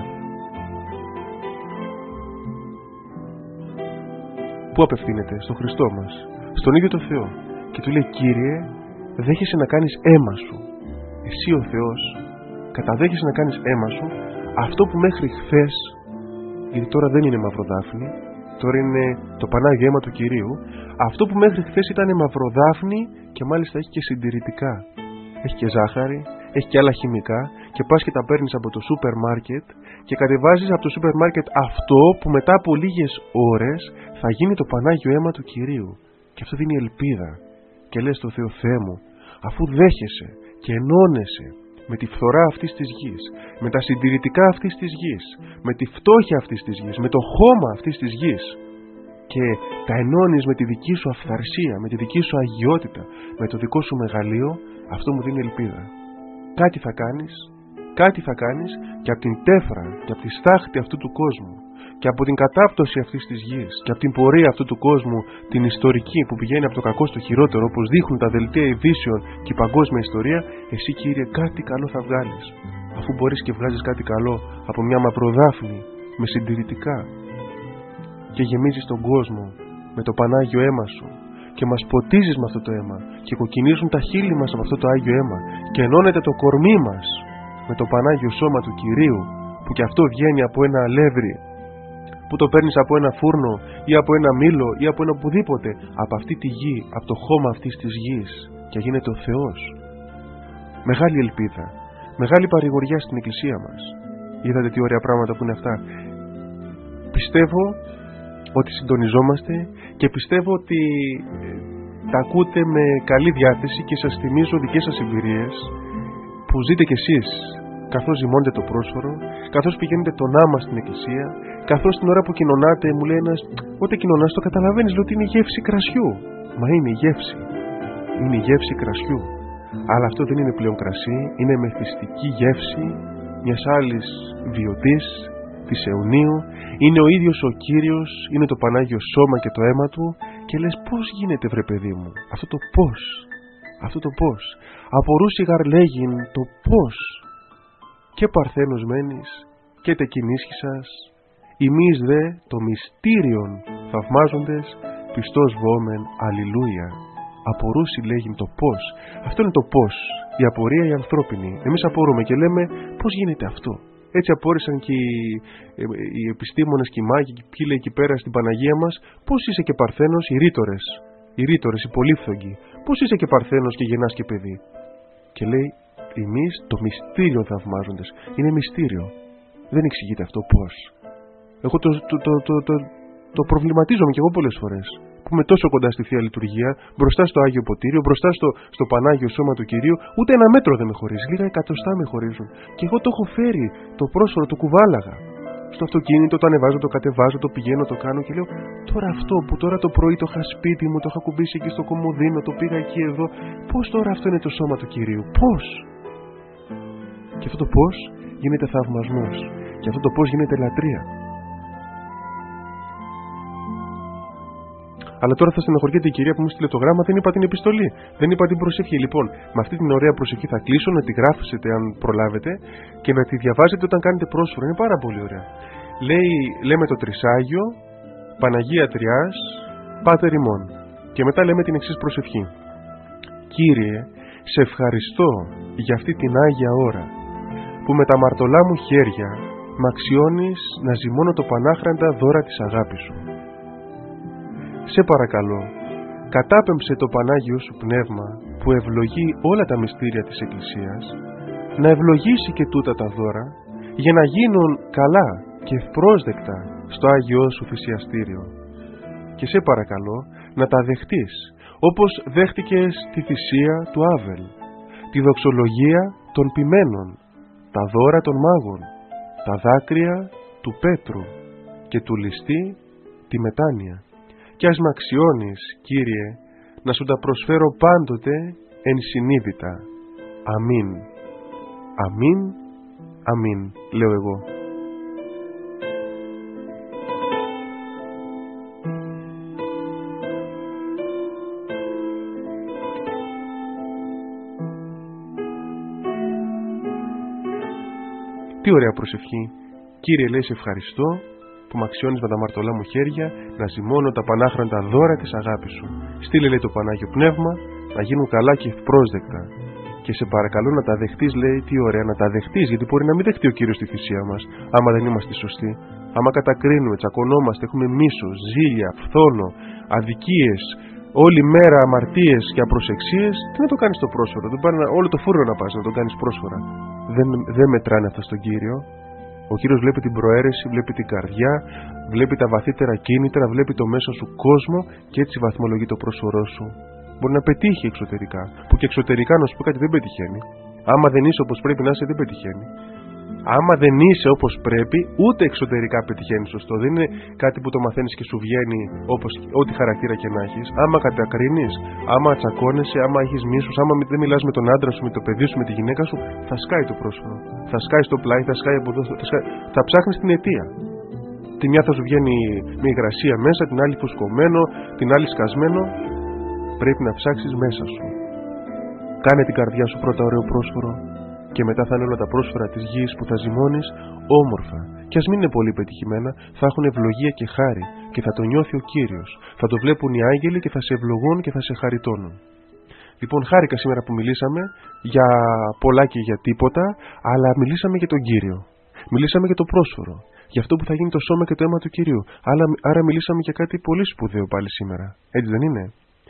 Πού απευθύνεται? Στο Χριστό μας, στον ίδιο το Θεό, και του λέει, Κύριε, δέχεσαι να κάνεις αίμα σου. Εσύ ο Θεός καταδέχεσαι να κάνεις αίμα σου αυτό που μέχρι χθες, γιατί τώρα δεν είναι μαυροδάφνη, τώρα είναι το Πανάγιο αίμα του Κυρίου, αυτό που μέχρι χθες ήταν μαυροδάφνη και μάλιστα έχει και συντηρητικά. Έχει και ζάχαρη, έχει και άλλα χημικά, και πας και τα παίρνεις από το σούπερ μάρκετ και κατεβάζεις από το σούπερ μάρκετ αυτό που μετά από λίγες ώρες θα γίνει το Πανάγιο αίμα του Κυρίου. Και αυτό δίνει ελπίδα. Και λες στο Θεό, Θεέ μου, αφού δέχεσαι και ενώνεσαι με τη φθορά αυτής της γης, με τα συντηρητικά αυτής της γης, με τη φτώχεια αυτής της γης, με το χώμα αυτής της γης, και τα ενώνεις με τη δική σου αυθαρσία, με τη δική σου αγιότητα, με το δικό σου μεγαλείο, αυτό μου δίνει ελπίδα. Κάτι θα κάνεις, κάτι θα κάνεις και από την τέφρα και από τη στάχτη αυτού του κόσμου και από την κατάπτωση αυτής της γης και από την πορεία αυτού του κόσμου, την ιστορική που πηγαίνει από το κακό στο χειρότερο, όπως δείχνουν τα δελτία ειδήσεων και η παγκόσμια ιστορία, εσύ, Κύριε, κάτι καλό θα βγάλεις. Αφού μπορείς και βγάζεις κάτι καλό από μια μαυροδάφνη με συντηρητικά και γεμίζεις τον κόσμο με το Πανάγιο αίμα σου και μας ποτίζεις με αυτό το αίμα και κοκκινίζουν τα χείλη μας από αυτό το Άγιο αίμα και ενώνεται το κορμί μας με το Πανάγιο σώμα του Κυρίου, που και αυτό βγαίνει από ένα αλεύρι που το παίρνεις από ένα φούρνο ή από ένα μήλο ή από ένα οπουδήποτε, από αυτή τη γη, από το χώμα αυτής της γης, και γίνεται ο Θεός. Μεγάλη ελπίδα, μεγάλη παρηγοριά στην Εκκλησία μας. Είδατε τι ωραία πράγματα που είναι αυτά. πιστεύω ότι συντονιζόμαστε και πιστεύω ότι τα ακούτε με καλή διάθεση και σας θυμίζω δικές σας εμπειρίες που ζείτε κι εσείς καθώς ζυμώνετε το πρόσφορο, καθώς πηγαίνετε τον άμα στην εκκλησία, καθώς την ώρα που κοινωνάτε μου λέει ένας, ό,τι κοινωνάς το καταλαβαίνεις, λέω ότι είναι η γεύση κρασιού. Μα είναι η γεύση. Είναι η γεύση κρασιού. Αλλά αυτό δεν είναι πλέον κρασί, είναι μεθυστική γεύση μιας άλλης βιωτής, της αιωνίου. Είναι ο ίδιος ο Κύριος, είναι το Πανάγιο Σώμα και το αίμα Του και λες πώς γίνεται βρε παιδί μου, αυτό το πώς, αυτό το πώς. Απορούσι γαρλέγιν το πώς. Και παρθένος μένεις και τεκινίσχυσας, ημείς δε το μυστήριον θαυμάζοντες, πιστός βόμεν, αλληλούια. Απορούσι λέγει το πώς. Αυτό είναι το πώς. Η απορία η ανθρώπινη. Εμείς απορούμε και λέμε πώς γίνεται αυτό. Έτσι απόρρισαν και οι, οι επιστήμονες και οι μάγοι και ποιοι λέει εκεί πέρα στην Παναγία μας. Πώς είσαι και παρθένος, οι ρήτορες, οι ρήτορες, οι πολύφθογγοι. Πώς είσαι και παρθένος και γεννάς και παιδί. Και λέει εμείς το μυστήριο θαυμάζοντες. Είναι μυστήριο. Δεν εξηγείται αυτό πώς. Εγώ το, το, το, το, το, το προβληματίζομαι κι εγώ πολλές φορές. Που είμαι τόσο κοντά στη Θεία Λειτουργία, μπροστά στο Άγιο Ποτήριο, μπροστά στο, στο Πανάγιο Σώμα του Κυρίου, ούτε ένα μέτρο δεν με χωρίζει. Λίγα εκατοστά με χωρίζουν. Και εγώ το έχω φέρει το πρόσφορο, το κουβάλαγα. Στο αυτοκίνητο το ανεβάζω, το κατεβάζω, το πηγαίνω, το κάνω και λέω τώρα αυτό που τώρα το πρωί το είχα σπίτι μου, το είχα κουμπίσει εκεί στο κομμωδίνο, το πήγα εκεί εδώ. Πώς τώρα αυτό είναι το Σώμα του Κυρίου, πώς. Και αυτό το πώς γίνεται θαυμασμός. Και αυτό το πώς γίνεται λατρεία. Αλλά τώρα θα στενοχωριέται η κυρία που μου στείλε το γράμμα, δεν είπα την επιστολή, δεν είπα την προσευχή. Λοιπόν, με αυτή την ωραία προσευχή θα κλείσω, να τη γράφετε αν προλάβετε και να τη διαβάζετε όταν κάνετε πρόσφορο. Είναι πάρα πολύ ωραία. Λέει, λέμε το Τρισάγιο, Παναγία Τριάς, Πάτερ ημών. Και μετά λέμε την εξής προσευχή. Κύριε, σε ευχαριστώ για αυτή την Άγια ώρα που με τα μαρτωλά μου χέρια μ' αξιώνεις να ζυμώνω το πανάχραντα δώρα της αγάπης σου. Σε παρακαλώ, κατάπεμψε το Πανάγιο σου Πνεύμα που ευλογεί όλα τα μυστήρια της Εκκλησίας, να ευλογήσει και τούτα τα δώρα, για να γίνουν καλά και ευπρόσδεκτα στο Άγιό σου θυσιαστήριο. Και σε παρακαλώ να τα δεχτείς, όπως δέχτηκες τη θυσία του Άβελ, τη δοξολογία των ποιμένων, τα δώρα των μάγων, τα δάκρυα του Πέτρου και του ληστή τη μετάνοια. Κι ας μ' αξιώνεις, Κύριε, να σου τα προσφέρω πάντοτε ενσυνείδητα. Αμήν. Αμήν, αμήν, λέω εγώ. Τι ωραία προσευχή. Κύριε, λέει, σε ευχαριστώ που μ' αξιώνεις με τα μαρτωλά μου χέρια να ζυμώνω τα πανάχραντα δώρα της αγάπης σου. Στείλε, λέει, το Πανάγιο Πνεύμα να γίνουν καλά και ευπρόσδεκτα. Και σε παρακαλώ να τα δεχτείς, λέει, τι ωραία, να τα δεχτείς, γιατί μπορεί να μην δεχτεί ο Κύριος τη θυσία μας, άμα δεν είμαστε σωστοί. Άμα κατακρίνουμε, τσακωνόμαστε, έχουμε μίσος, ζήλια, φθόνο, αδικίες, όλη μέρα αμαρτίες και απροσεξίες, τι να το κάνεις το πρόσφορο, δεν πάνε, όλο το φούρνο να πας να το κάνεις πρόσφορα. Δεν, δεν μετράνε αυτά στον Κύριο. Ο Κύριος βλέπει την προαίρεση, βλέπει την καρδιά, βλέπει τα βαθύτερα κίνητρα, βλέπει το μέσα σου κόσμο και έτσι βαθμολογεί το πρόσφορό σου. Μπορεί να πετύχει εξωτερικά, που και εξωτερικά να σου πω κάτι δεν πετυχαίνει. Άμα δεν είσαι όπως πρέπει να είσαι, δεν πετυχαίνει. Άμα δεν είσαι όπως πρέπει, ούτε εξωτερικά πετυχαίνει σωστό. Δεν είναι κάτι που το μαθαίνεις και σου βγαίνει όπως ό,τι χαρακτήρα και να έχεις. Άμα κατακρίνεις, άμα τσακώνεσαι, άμα έχεις μίσους, άμα δεν μιλάς με τον άντρα σου, με το παιδί σου, με τη γυναίκα σου, θα σκάει το πρόσφορο. Θα σκάει στο πλάι, θα σκάει από εδώ, θα, σκάει... θα ψάχνεις την αιτία. Τη μια θα σου βγαίνει με υγρασία μέσα, την άλλη φουσκωμένο, την άλλη σκασμένο. Πρέπει να ψάξεις μέσα σου. Κάνε την καρδιά σου πρώτα ωραίο πρόσφορο. Και μετά θα είναι όλα τα πρόσφαιρα της γης που θα ζυμώνεις όμορφα. Και ας μην είναι πολύ πετυχημένα, θα έχουν ευλογία και χάρη και θα το νιώθει ο Κύριος. Θα το βλέπουν οι άγγελοι και θα σε ευλογούν και θα σε χαριτώνουν. Λοιπόν, χάρηκα σήμερα που μιλήσαμε για πολλά και για τίποτα, αλλά μιλήσαμε για τον Κύριο. Μιλήσαμε για το πρόσφορο. Για αυτό που θα γίνει το σώμα και το αίμα του Κυρίου. Άρα, άρα μιλήσαμε για κάτι πολύ σπουδαίο πάλι σήμερα. Έτσι δεν είναι?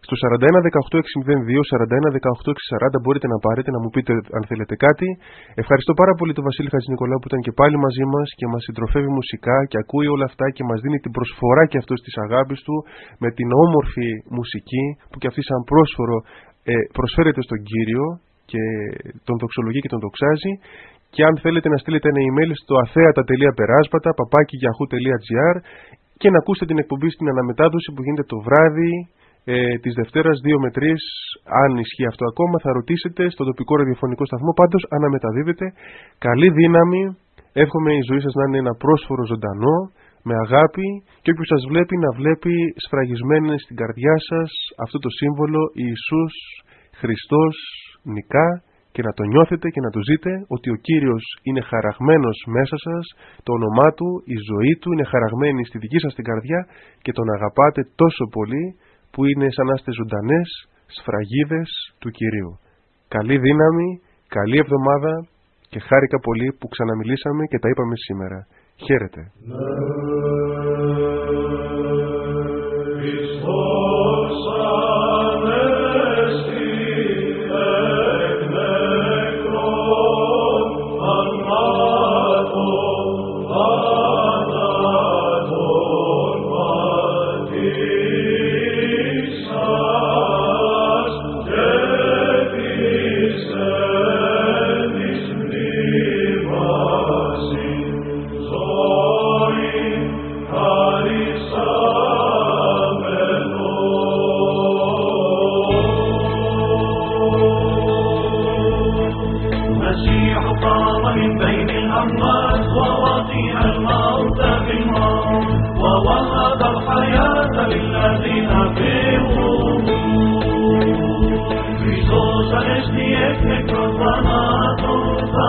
Στο σαράντα ένα δεκαοκτώ εξακόσια δύο, σαράντα ένα δεκαοκτώ εξακόσια σαράντα μπορείτε να πάρετε να μου πείτε αν θέλετε κάτι. Ευχαριστώ πάρα πολύ τον Βασίλη Χατζηνικολάου που ήταν και πάλι μαζί μας και μας συντροφεύει μουσικά και ακούει όλα αυτά και μας δίνει την προσφορά και αυτός της αγάπης του με την όμορφη μουσική που και αυτή σαν πρόσφορο ε, προσφέρεται στον Κύριο και τον δοξολογεί και τον δοξάζει. Και αν θέλετε να στείλετε ένα email στο αθέατα τελεία περάσματα παπάκι γιαχού τελεία τζι άρ και να ακούσετε την εκπομπή στην αναμετάδοση που γίνεται το βράδυ ε, της Δευτέρας δύο με τρεις. Αν ισχύει αυτό ακόμα θα ρωτήσετε στο τοπικό ραδιοφωνικό σταθμό, πάντως αναμεταδίδετε. Καλή δύναμη, εύχομαι η ζωή σας να είναι ένα πρόσφορο ζωντανό με αγάπη και όποιος σας βλέπει να βλέπει σφραγισμένες στην καρδιά σας αυτό το σύμβολο Ιησούς Χριστός νικά και να το νιώθετε και να το ζείτε ότι ο Κύριος είναι χαραγμένος μέσα σας, το όνομά Του, η ζωή Του είναι χαραγμένη στη δική σας την καρδιά και τον αγαπάτε τόσο πολύ που είναι σαν να είστε ζωντανές σφραγίδες του Κυρίου. Καλή δύναμη, καλή εβδομάδα και χάρηκα πολύ που ξαναμιλήσαμε και τα είπαμε σήμερα. Χαίρετε.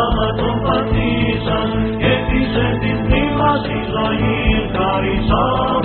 Israel, Karisha.